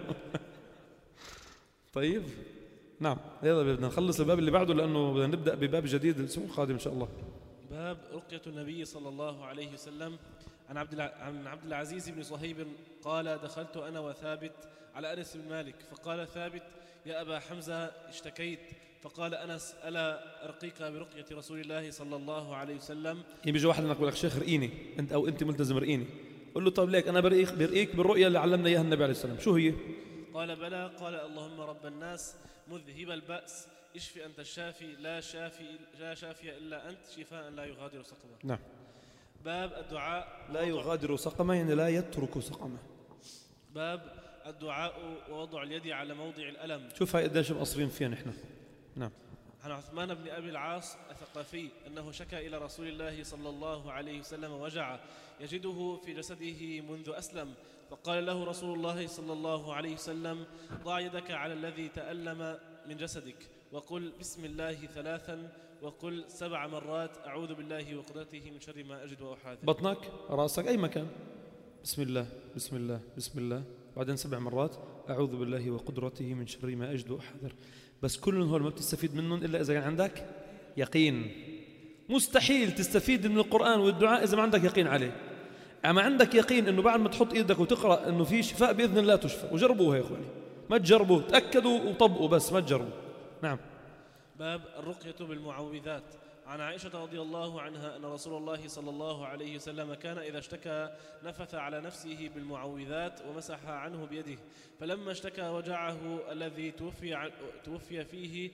طيب نعم. يلا بدنا نخلص الباب اللي بعده لأنه بدنا نبدأ بباب جديد الأسبوع القادم إن شاء الله. باب رقية النبي صلى الله عليه وسلم. عن عبد العزيز بن صهيب قال: دخلت أنا وثابت على أنس بن مالك، فقال ثابت: يا أبا حمزة اشتكيت، فقال أنس: ألا أرقيك برقية رسول الله صلى الله عليه وسلم؟ يعني بيجي واحد يقول لك شيخ رقيني أنت، أو أنت ملتزم رقيني، قل له طب ليك أنا برقيك بالرؤية اللي علمنا إياها النبي عليه السلام. شو هي؟ قال: بلى. قال: اللهم رب الناس مذهب البأس اشفي أنت الشافي لا شافي إلا أنت شفاء لا يغادر سقما. نعم. باب الدعاء لا يغادر سقما يعني لا يترك سقما. باب الدعاء ووضع اليد على موضع الألم. شوف هاي قديش مقصرين فيها نحن. نعم. عن عثمان بن أبي العاص الثقفي أنه شكى إلى رسول الله صلى الله عليه وسلم وجع يجده في جسده منذ أسلم، فقال له رسول الله صلى الله عليه وسلم: ضع يدك على الذي تألم من جسدك، وقل بسم الله 3، وقل 7 مرات أعوذ بالله وقدرته من شر ما أجد وأحاذر. بطنك، راسك، أي مكان. بسم الله بسم الله بسم الله، بعدين 7 مرات أعوذ بالله وقدرته من شر ما أجد وأحاذر. بس كلهم هول ما بتستفيد منهم إلا إذا كان عندك يقين. مستحيل تستفيد من القرآن والدعاء إذا ما عندك يقين عليه. أما عندك يقين أنه بعد ما تحط إيدك وتقرأ أنه في شفاء بإذن الله تشفى. وجربوها يا أخواني، ما تجربوا، تأكدوا وطبقوا، بس ما تجربوا. نعم. باب الرقية بالمعوذات. عن عائشة رضي الله عنها أن رسول الله صلى الله عليه وسلم كان إذا اشتكى نفث على نفسه بالمعوذات ومسح عنه بيده، فلما اشتكى وجعه الذي توفي فيه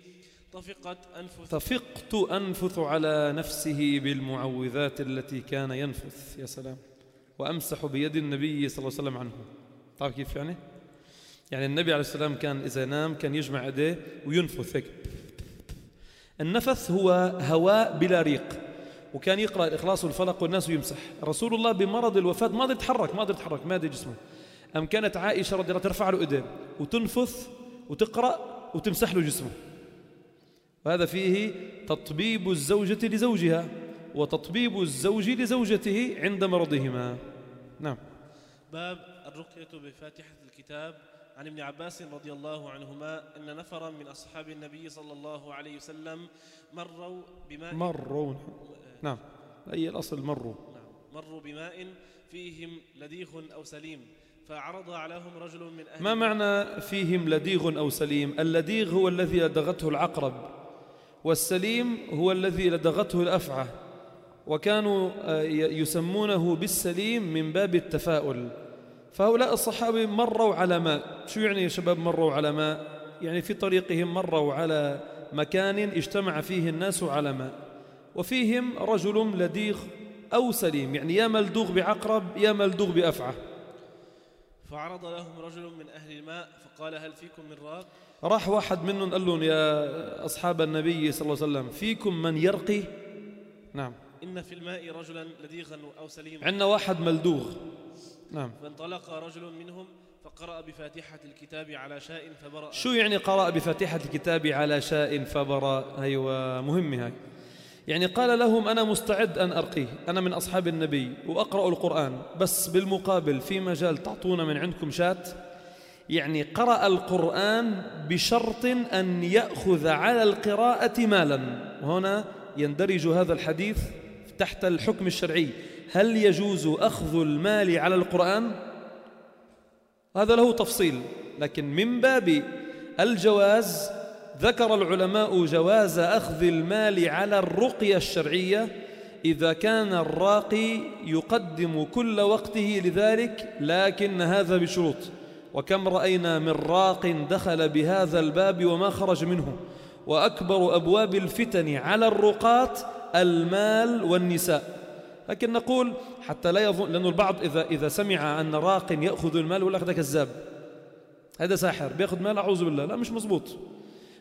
طفقت أنفث على نفسه بالمعوذات التي كان ينفث. يا سلام. وأمسح بيد النبي صلى الله عليه وسلم عنه. تعرف كيف يعني؟ يعني النبي عليه السلام كان إذا نام كان يجمع يديه وينفث هيك. النفث هو هواء بلا ريق، وكان يقرأ الإخلاص والفلق والناس ويمسح. رسول الله بمرض الوفاة ما قدر يتحرك، ما قدر جسمه. أم كانت عائشة رضي الله ترفع له إيديه وتنفث وتقرأ وتمسح له جسمه. وهذا فيه تطبيب الزوجة لزوجها وتطبيب الزوج لزوجته عند مرضهما. نعم. باب الرقية بفاتحة الكتاب. عن ابن عباس رضي الله عنهما أن نفرا من أصحاب النبي صلى الله عليه وسلم نعم. أي الأصل مروا بماء فيهم لديغ أو سليم، فعرض عليهم رجل من أهل. ما معنى فيهم لديغ أو سليم؟ اللديغ هو الذي لدغته العقرب، والسليم هو الذي لدغته الأفعى، وكانوا يسمونه بالسليم من باب التفاؤل. فهؤلاء الصحابة مروا على ماء. شو يعني يا شباب مروا على ماء؟ يعني في طريقهم مروا على مكان اجتمع فيه الناس على ماء، وفيهم رجل لديغ أو سليم، يعني يا ملدوغ بعقرب يا ملدوغ بأفعى. فعرض لهم رجل من أهل الماء فقال: هل فيكم من راق؟ راح واحد منهم قال لهم: يا أصحاب النبي صلى الله عليه وسلم، فيكم من يرقي؟ نعم. إن في الماء رجلا لديغا أو سليما. عندنا واحد ملدوغ. نعم. فانطلق رجل منهم فقرأ بفاتحة الكتاب على شاء فبرأ. شو يعني قرأ بفاتحة الكتاب على شاء فبرأ؟ أيوة مهمة هاي. يعني قال لهم: أنا مستعد أن أرقيه، أنا من أصحاب النبي وأقرأ القرآن، بس بالمقابل في مجال تعطونا من عندكم شات. يعني قرأ القرآن بشرط أن يأخذ على القراءة مالا. وهنا يندرج هذا الحديث تحت الحكم الشرعي. هل يجوز أخذ المال على القرآن؟ هذا له تفصيل، لكن من باب الجواز ذكر العلماء جواز أخذ المال على الرقية الشرعية إذا كان الراقي يقدم كل وقته لذلك، لكن هذا بشروط. وكم رأينا من راق دخل بهذا الباب وما خرج منه. وأكبر أبواب الفتن على الرقاة المال والنساء. لكن نقول حتى لا يظن، لأن البعض إذا سمع أن راق يأخذ المال ولا أخذ كذاب، هذا ساحر بيأخذ مال، أعوذ بالله، لا مش مزبوط.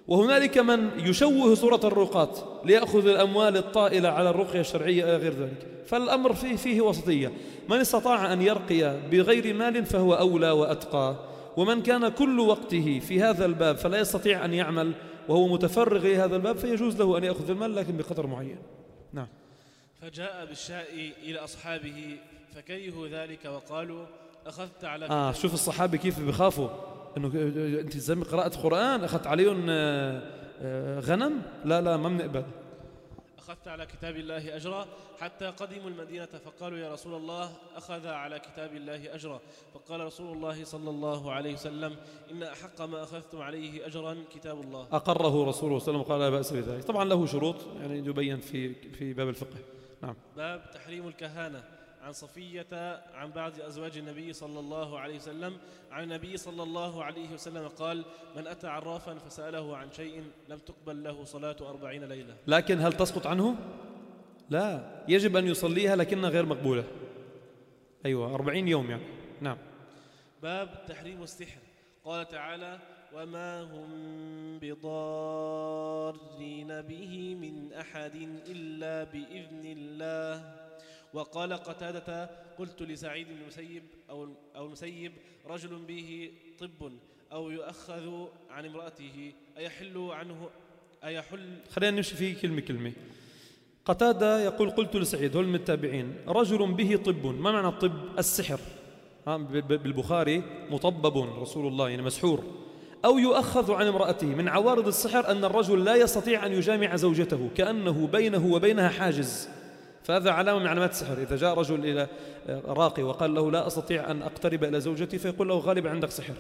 وهنالك من يشوه صورة الرقاة ليأخذ الأموال الطائلة على الرقية الشرعية إلى غير ذلك. فالأمر فيه وسطية. من استطاع أن يرقي بغير مال فهو أولى وأتقى، ومن كان كل وقته في هذا الباب فلا يستطيع أن يعمل وهو متفرغ لهذا الباب فيجوز له أن يأخذ المال لكن بقدر معين. نعم. فجاء بالشاء إلى أصحابه فكرهوا ذلك وقالوا أخذت على شوف الصحابة كيف بيخافوا أنه أنت زي قراءة قرآن أخذت عليهم غنم. لا ما بنقبل. أخذت على كتاب الله أجرا حتى قدموا المدينة فقالوا يا رسول الله أخذ على كتاب الله أجرا، فقال رسول الله صلى الله عليه وسلم إن أحق ما أخذتم عليه أجرا كتاب الله. أقره رسوله صلى الله عليه وسلم وقال لا بأس بذلك. طبعا له شروط يعني يبين في باب الفقه. نعم. باب تحريم الكهانة. عن صفية عن بعض أزواج النبي صلى الله عليه وسلم عن النبي صلى الله عليه وسلم قال من أتى عرافا فسأله عن شيء لم تقبل له صلاة 40 ليلة. لكن هل تسقط عنه؟ لا، يجب أن يصليها لكنها غير مقبولة. أيوة 40 يوم يعني. نعم. باب تحريم السحر. قال تعالى وما هم بضارين به من أحد إلا بإذن الله. وقال قتادة قلت لسعيد بن المسيب أو المسيب رجل به طب أو يؤخذ عن امرأته خلينا نمشي فيه كلمة. قتادة يقول قلت لسعيد، هو من التابعين، رجل به طب. ما معنى الطب؟ السحر. بالبخاري مطبب رسول الله يعني مسحور. أو يؤخذ عن امرأته. من عوارض السحر أن الرجل لا يستطيع أن يجامع زوجته كأنه بينه وبينها حاجز، فهذا علامة من علامات السحر. إذا جاء رجل إلى راقي وقال له لا أستطيع أن أقترب إلى زوجتي فيقول له غالبا عندك سحر.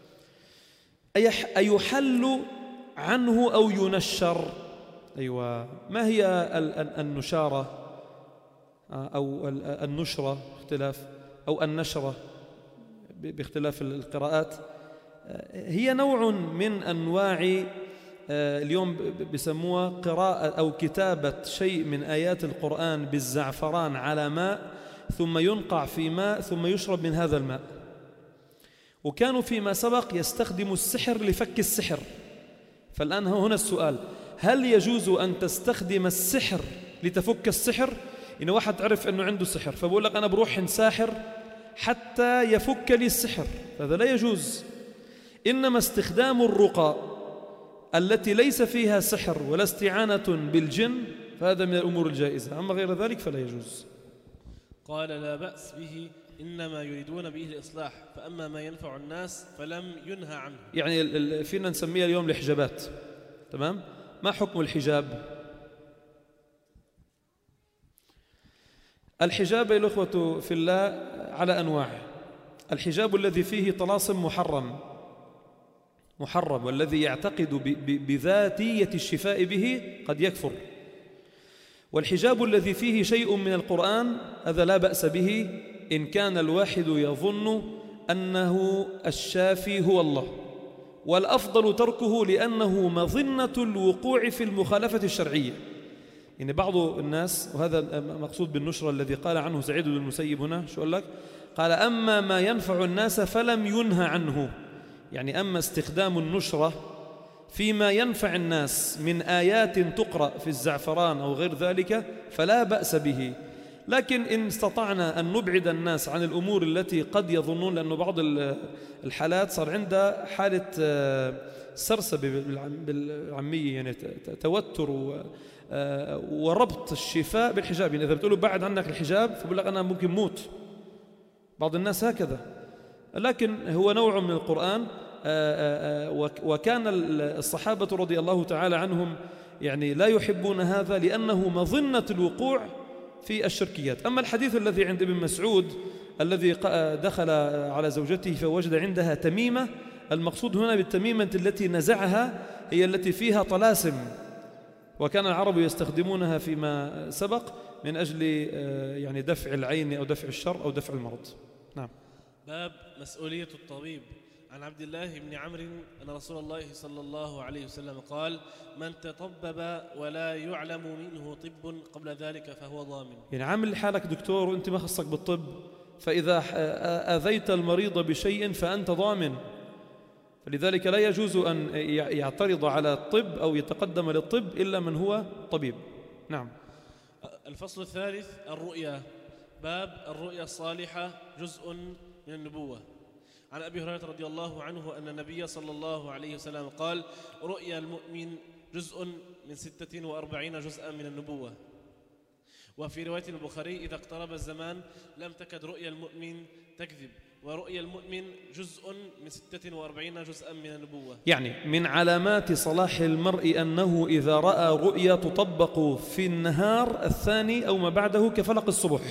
أيحل عنه أو ينشر؟ أيوة. ما هي النشارة أو النشرة اختلاف أو النشرة باختلاف القراءات؟ هي نوع من أنواع اليوم بسموها قراءة أو كتابة شيء من آيات القرآن بالزعفران على ماء ثم ينقع في ماء ثم يشرب من هذا الماء. وكانوا فيما سبق يستخدموا السحر لفك السحر. فالآن هنا السؤال، هل يجوز أن تستخدم السحر لتفك السحر؟ إن واحد عرف أنه عنده سحر فبقول لك أنا بروح عند ساحر حتى يفك لي السحر، هذا لا يجوز. إنما استخدام الرقى التي ليس فيها سحر ولا استعانة بالجن فهذا من الأمور الجائزة، أما غير ذلك فلا يجوز. قال لا بأس به إنما يريدون به الإصلاح، فأما ما ينفع الناس فلم ينهى عنه. يعني فينا نسميها اليوم الحجابات. تمام؟ ما حكم الحجاب؟ الحجاب يا الأخوة في الله على أنواع. الحجاب الذي فيه طلاسم محرم، والذي يعتقد بذاتية الشفاء به قد يكفر. والحجاب الذي فيه شيء من القرآن هذا لا بأس به إن كان الواحد يظن أنه الشافي هو الله، والأفضل تركه لأنه مظنة الوقوع في المخالفة الشرعية. يعني بعض الناس، وهذا مقصود بالنشرة الذي قال عنه سعيد بن المسيب هنا، شو قال لك؟ قال أما ما ينفع الناس فلم ينهى عنه. يعني أما استخدام النشرة فيما ينفع الناس من آيات تقرأ في الزعفران أو غير ذلك فلا بأس به. لكن إن استطعنا أن نبعد الناس عن الأمور التي قد يظنون، لأنه بعض الحالات صار عندها حالة سرسبة بالعامية، يعني توتر وربط الشفاء بالحجاب. يعني إذا بتقولوا بعد عنك الحجاب فبقول لك أنا ممكن موت. بعض الناس هكذا، لكن هو نوع من القرآن. وكان الصحابة رضي الله تعالى عنهم يعني لا يحبون هذا لأنه مظنة الوقوع في الشركيات. أما الحديث الذي عند ابن مسعود الذي دخل على زوجته فوجد عندها تميمة، المقصود هنا بالتميمة التي نزعها هي التي فيها طلاسم، وكان العرب يستخدمونها فيما سبق من أجل يعني دفع العين أو دفع الشر أو دفع المرض. نعم. باب مسؤولية الطبيب. عن عبد الله بن عمرو أن رسول الله صلى الله عليه وسلم قال من تطبب ولا يعلم منه طب قبل ذلك فهو ضامن. يعني عامل حالك دكتور وأنت ما خصك بالطب، فإذا آذيت المريض بشيء فأنت ضامن. فلذلك لا يجوز أن يعترض على الطب أو يتقدم للطب إلا من هو طبيب. نعم. الفصل الثالث الرؤيا. باب الرؤيا الصالحة جزء من النبوة. عن أبي هريرة رضي الله عنه أن النبي صلى الله عليه وسلم قال: رؤيا المؤمن جزء من 46 جزءا من النبوة. وفي رواية البخاري: إذا اقترب الزمان لم تكد رؤيا المؤمن تكذب، ورؤيا المؤمن جزء من 46 جزءا من النبوة. يعني من علامات صلاح المرء أنه إذا رأى رؤيا تطبق في النهار الثاني أو ما بعده كفلق الصبح.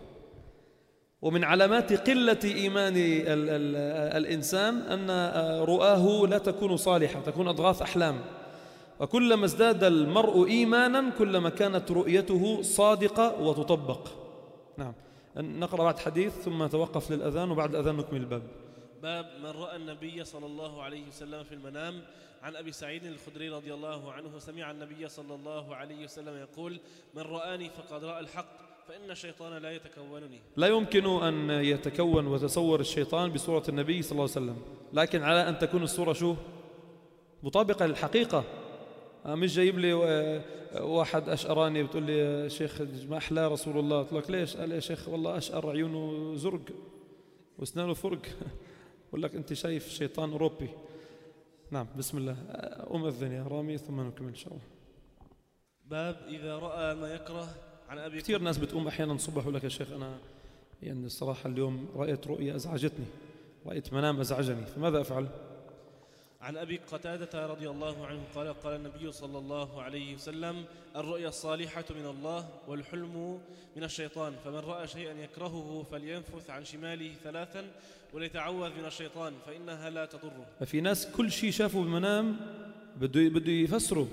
ومن علامات قلة إيمان الإنسان أن رؤاه لا تكون صالحة، تكون أضغاث أحلام. وكلما ازداد المرء إيمانا كلما كانت رؤيته صادقة وتطبق. نعم. نقرأ بعد حديث ثم نتوقف للأذان، وبعد الأذان نكمل الباب. باب من رأى النبي صلى الله عليه وسلم في المنام. عن أبي سعيد الخدري رضي الله عنه سمع النبي صلى الله عليه وسلم يقول: من رآني فقد رأى الحق، فإن الشيطان لا يتكونني. لا يمكن أن يتكون وتصور الشيطان بصورة النبي صلى الله عليه وسلم، لكن على أن تكون الصورة شو؟ مطابقة للحقيقة. مش جايب لي واحد أشقراني بتقول لي: يا شيخ ما أحلى رسول الله. قلت لك: ليش؟ قال لي: يا شيخ والله أشقر، عيونه زرق وأسنانه فرق. بقول لك: أنت شايف شيطان أوروبي. نعم. بسم الله. أذن يا رامي ثم نكمل إن شاء الله. باب إذا رأى ما يكره. عن أبي كثير ناس بتقوم أحيانا الصبح يقول لك: يا شيخ أنا يعني الصراحة اليوم رأيت رؤيا أزعجتني، رأيت منام أزعجني، فماذا أفعل؟ عن أبي قتادة رضي الله عنه قال: قال النبي صلى الله عليه وسلم: الرؤيا الصالحة من الله والحلم من الشيطان، فمن رأى شيئا يكرهه فلينفث عن شماله 3 وليتعوذ من الشيطان فإنها لا تضره. ففي ناس كل شيء شافوا بالمنام بده يفسره.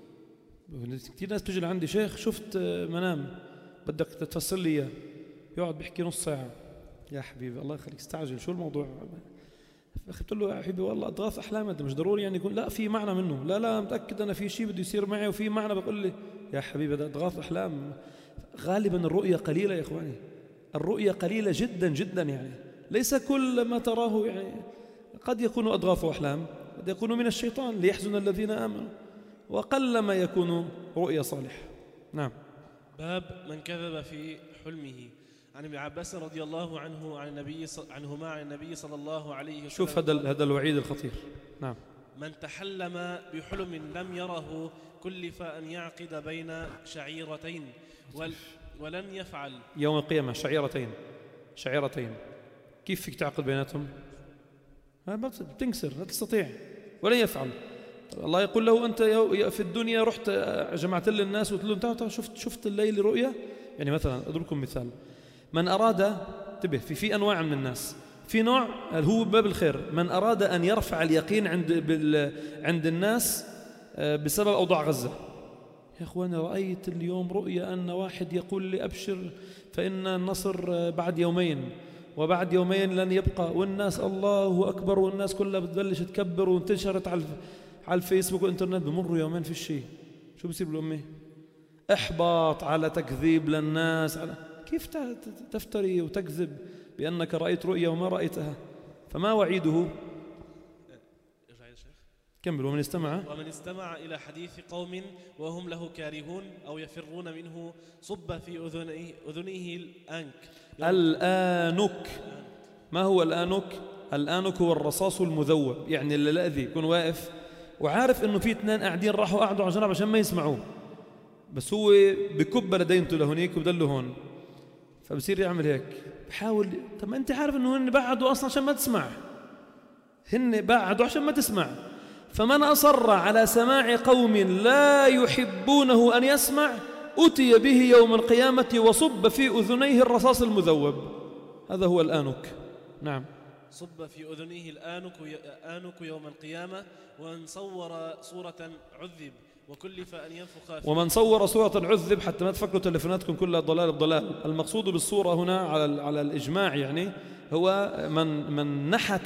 كثير ناس بتجي لعندي: شيخ شفت منام بدك تفسر لي اياه، يقعد بيحكي نص ساعة. يا حبيبي الله يخليك استعجل، شو الموضوع؟ قلت له: يا حبيبي والله أضغاث أحلام، أنت مش ضروري يعني يكون لا في معنى منه. لا متأكد أنا في شيء بده يصير معي وفي معنى. بقول لي: يا حبيبي ده أضغاث أحلام. غالبا الرؤية قليلة يا إخواني، الرؤية قليلة جدا جدا. يعني ليس كل ما تراه يعني قد يكون أضغاث أحلام، قد يكون من الشيطان ليحزن الذين آمنوا، وقل ما يكون رؤيا صالح. نعم. باب من كذب في حلمه. عن ابن عباس رضي الله عنه عن النبي صلى الله عليه وسلم. شوف هذا الوعيد الخطير. نعم. من تحلم بحلم لم يره كلف أن يعقد بين شعيرتين ولن يفعل. يوم القيامة شعيرتين كيف فيك تعقد بيناتهم؟ ما بتنكسر، لا تستطيع، ولن يفعل. الله يقول له: أنت في الدنيا رحت جمعت للناس وقلت لهم: تعالوا شفت الليل رؤيا. يعني مثلا أضربكم مثال: من أراد انتبه في أنواع من الناس. في نوع هو باب الخير، من أراد أن يرفع اليقين عند الناس بسبب أوضاع غزة. يا أخواني رأيت اليوم رؤيا أن واحد يقول لي: أبشر فإن النصر بعد يومين، وبعد يومين لن يبقى، والناس الله أكبر، والناس كلها بتبلش تكبر، وانتشرت على الفيسبوك والإنترنت. بمروا يومين في الشيء، شو بصير بالأمة؟ إحباط على تكذيب للناس. كيف تفتري وتكذب بأنك رأيت رؤيا وما رأيتها؟ فما وعيده؟ كمل: ومن استمع إلى حديث قوم وهم له كارهون أو يفرون منه صب في أذنيه الآنك. ما هو الآنك؟ الآنك هو الرصاص المذوب، يعني الذي يكون واقف وعارف إنه في 2 قاعدين راحوا قعدوا على جنب عشان ما يسمعوه، بس هو بكب لدينته لهونيك وبدله هون، فبصير يعمل هيك، بحاول. طب ما أنت عارف إنه هن بعدوا أصلا عشان ما تسمع، هن بعدوا عشان ما تسمع. فمن أصر على سماع قوم لا يحبونه أن يسمع أتي به يوم القيامة وصب في أذنيه الرصاص المذوب. هذا هو الآنك. نعم. صب في أذنيه الآنك يوم القيامة. ومن صور صورة عذب وكلف أن ينفخ. ومن صور صورة عذب، حتى ما تفكروا تلفوناتكم كلها ضلال بضلال. المقصود بالصورة هنا على الإجماع يعني هو من نحت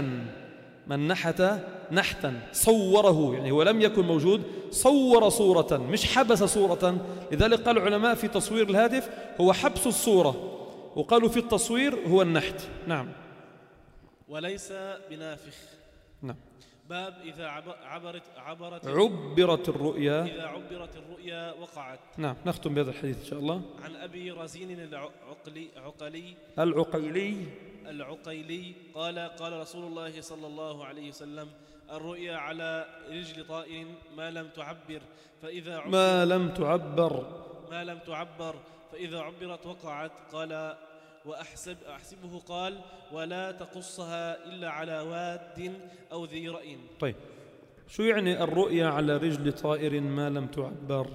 نحتا صوره، يعني هو لم يكن موجود، صور صورة مش حبس صورة. لذلك قال العلماء في تصوير الهاتف هو حبس الصورة، وقالوا في التصوير هو النحت. نعم. وليس بنافخ. نعم. باب إذا عبرت الرؤيا إذا عبرت الرؤيا وقعت. نعم، نختم بهذا الحديث إن شاء الله. عن أبي رزين العقيلي قال رسول الله صلى الله عليه وسلم: الرؤيا على رجل طائر ما لم تعبر فإذا عبرت وقعت. قال: وأحسبه قال: ولا تقصها إلا على واد أو ذي رأي. طيب، شو يعني الرؤيا على رجل طائر ما لم تعبر؟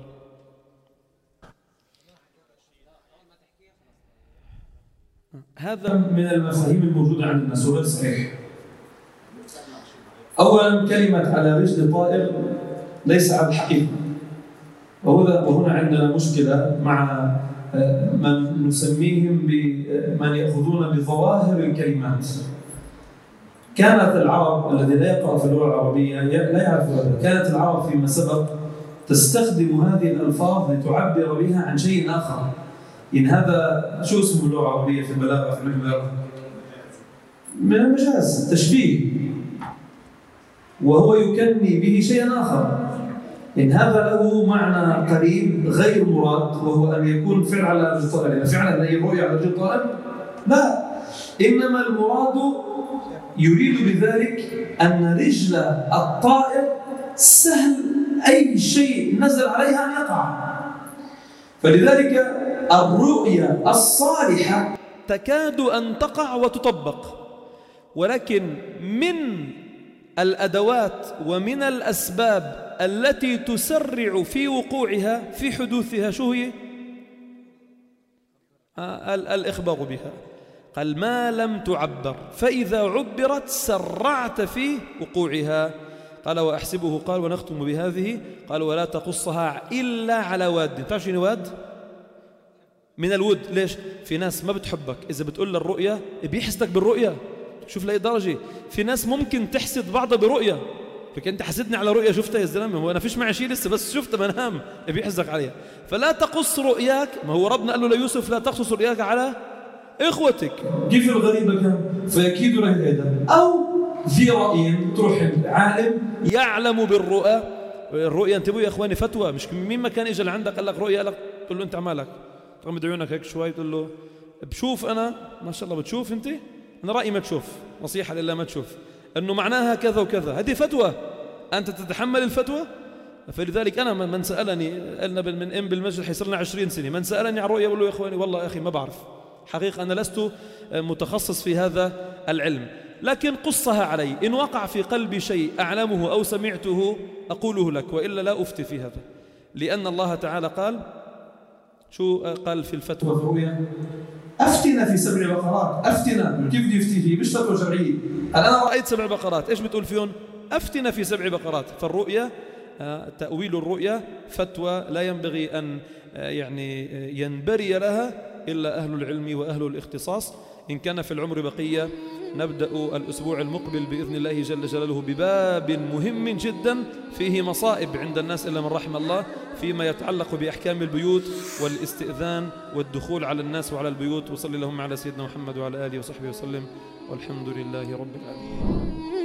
هذا من المفاهيم الموجودة عند الناس وغير صحيح. أولا، كلمة على رجل طائر ليس على الحقيقة، وهنا عندنا مشكلة مع من نسميهم بمن يأخذون بظواهر الكلمات. كانت العرب الذي لا يقرأ في اللغة العربية لا يعرف هذا. كانت العرب فيما سبق تستخدم هذه الألفاظ لتعبر بها عن شيء آخر. إن هذا شو اسمه اللغة العربية في البلاغة في البلاغة؟ من المجاز، التشبيه، وهو يكني به شيئا آخر. إن هذا له معنى قريب غير مراد، وهو أن يكون فعل على رجل طائر، يعني فعلا أي رؤية على رجل طائر؟ لا، إنما المراد يريد بذلك أن رجل الطائر سهل أي شيء نزل عليها أن يقع. فلذلك الرؤيا الصالحة تكاد أن تقع وتطبق، ولكن من الأدوات ومن الأسباب التي تسرع في وقوعها في حدوثها شو هي؟ الإخبار بها. قال: ما لم تعبر، فإذا عبرت سرعت في وقوعها. قال: وأحسبه قال، ونختم بهذه، قال: ولا تقصها إلا على واد. تعرف شنو واد؟ من الود. ليش؟ في ناس ما بتحبك إذا بتقول للرؤية بيحسدك بالرؤية. شوف لأي درجة في ناس ممكن تحسد بعضها برؤية. لك أنت حسدني على رؤية شفتها يا زلمة، هو أنا فيش معي شيء لسه، بس شفتها منام بيحسدك عليها. فلا تقص رؤياك، ما هو ربنا قال له ليوسف: لا تقصص رؤياك على إخوتك. كيف الغريب كان فيكيد له هذا. أو ذي رأي، تروح عالم يعلم الرؤيا. انتبهوا يا إخواني، فتوى، مش مين ما كان إجا لعندك قال لك رؤيا لك تقول له أنت عمالك رغم دعونك هيك شوي، تقول له بشوف أنا ما شاء الله بتشوف أنت، أنا رأيي ما تشوف، نصيحة لله ما تشوف، أنه معناها كذا وكذا. هذه فتوى، أنت تتحمل الفتوى. فلذلك أنا من سألني، قلنا من بالمسجد حيصير لنا 20 سنة، من سألني عن رؤيا بقول له: يا إخواني والله يا أخي ما بعرف، حقيقة أنا لست متخصص في هذا العلم، لكن قصها علي، إن وقع في قلبي شيء أعلمه أو سمعته أقوله لك، وإلا لا أفتي في هذا. لأن الله تعالى قال شو قال في الفتوى في الرؤيا؟ أفتنا في 7 بقرات. أفتنا كيف بده يفتي فيه؟ مش فتوى شرعية. أنا رأيت 7 بقرات، إيش بتقول فيهم؟ أفتنا في 7 بقرات. فالرؤيا تأويل الرؤيا فتوى لا ينبغي أن يعني ينبري لها إلا أهل العلم وأهل الاختصاص. إن كان في العمر بقية نبدأ الأسبوع المقبل بإذن الله جل جلاله بباب مهم جدا فيه مصائب عند الناس إلا من رحم الله، فيما يتعلق بأحكام البيوت والاستئذان والدخول على الناس وعلى البيوت. وصلي اللهم على سيدنا محمد وعلى آله وصحبه وسلم، والحمد لله رب العالمين.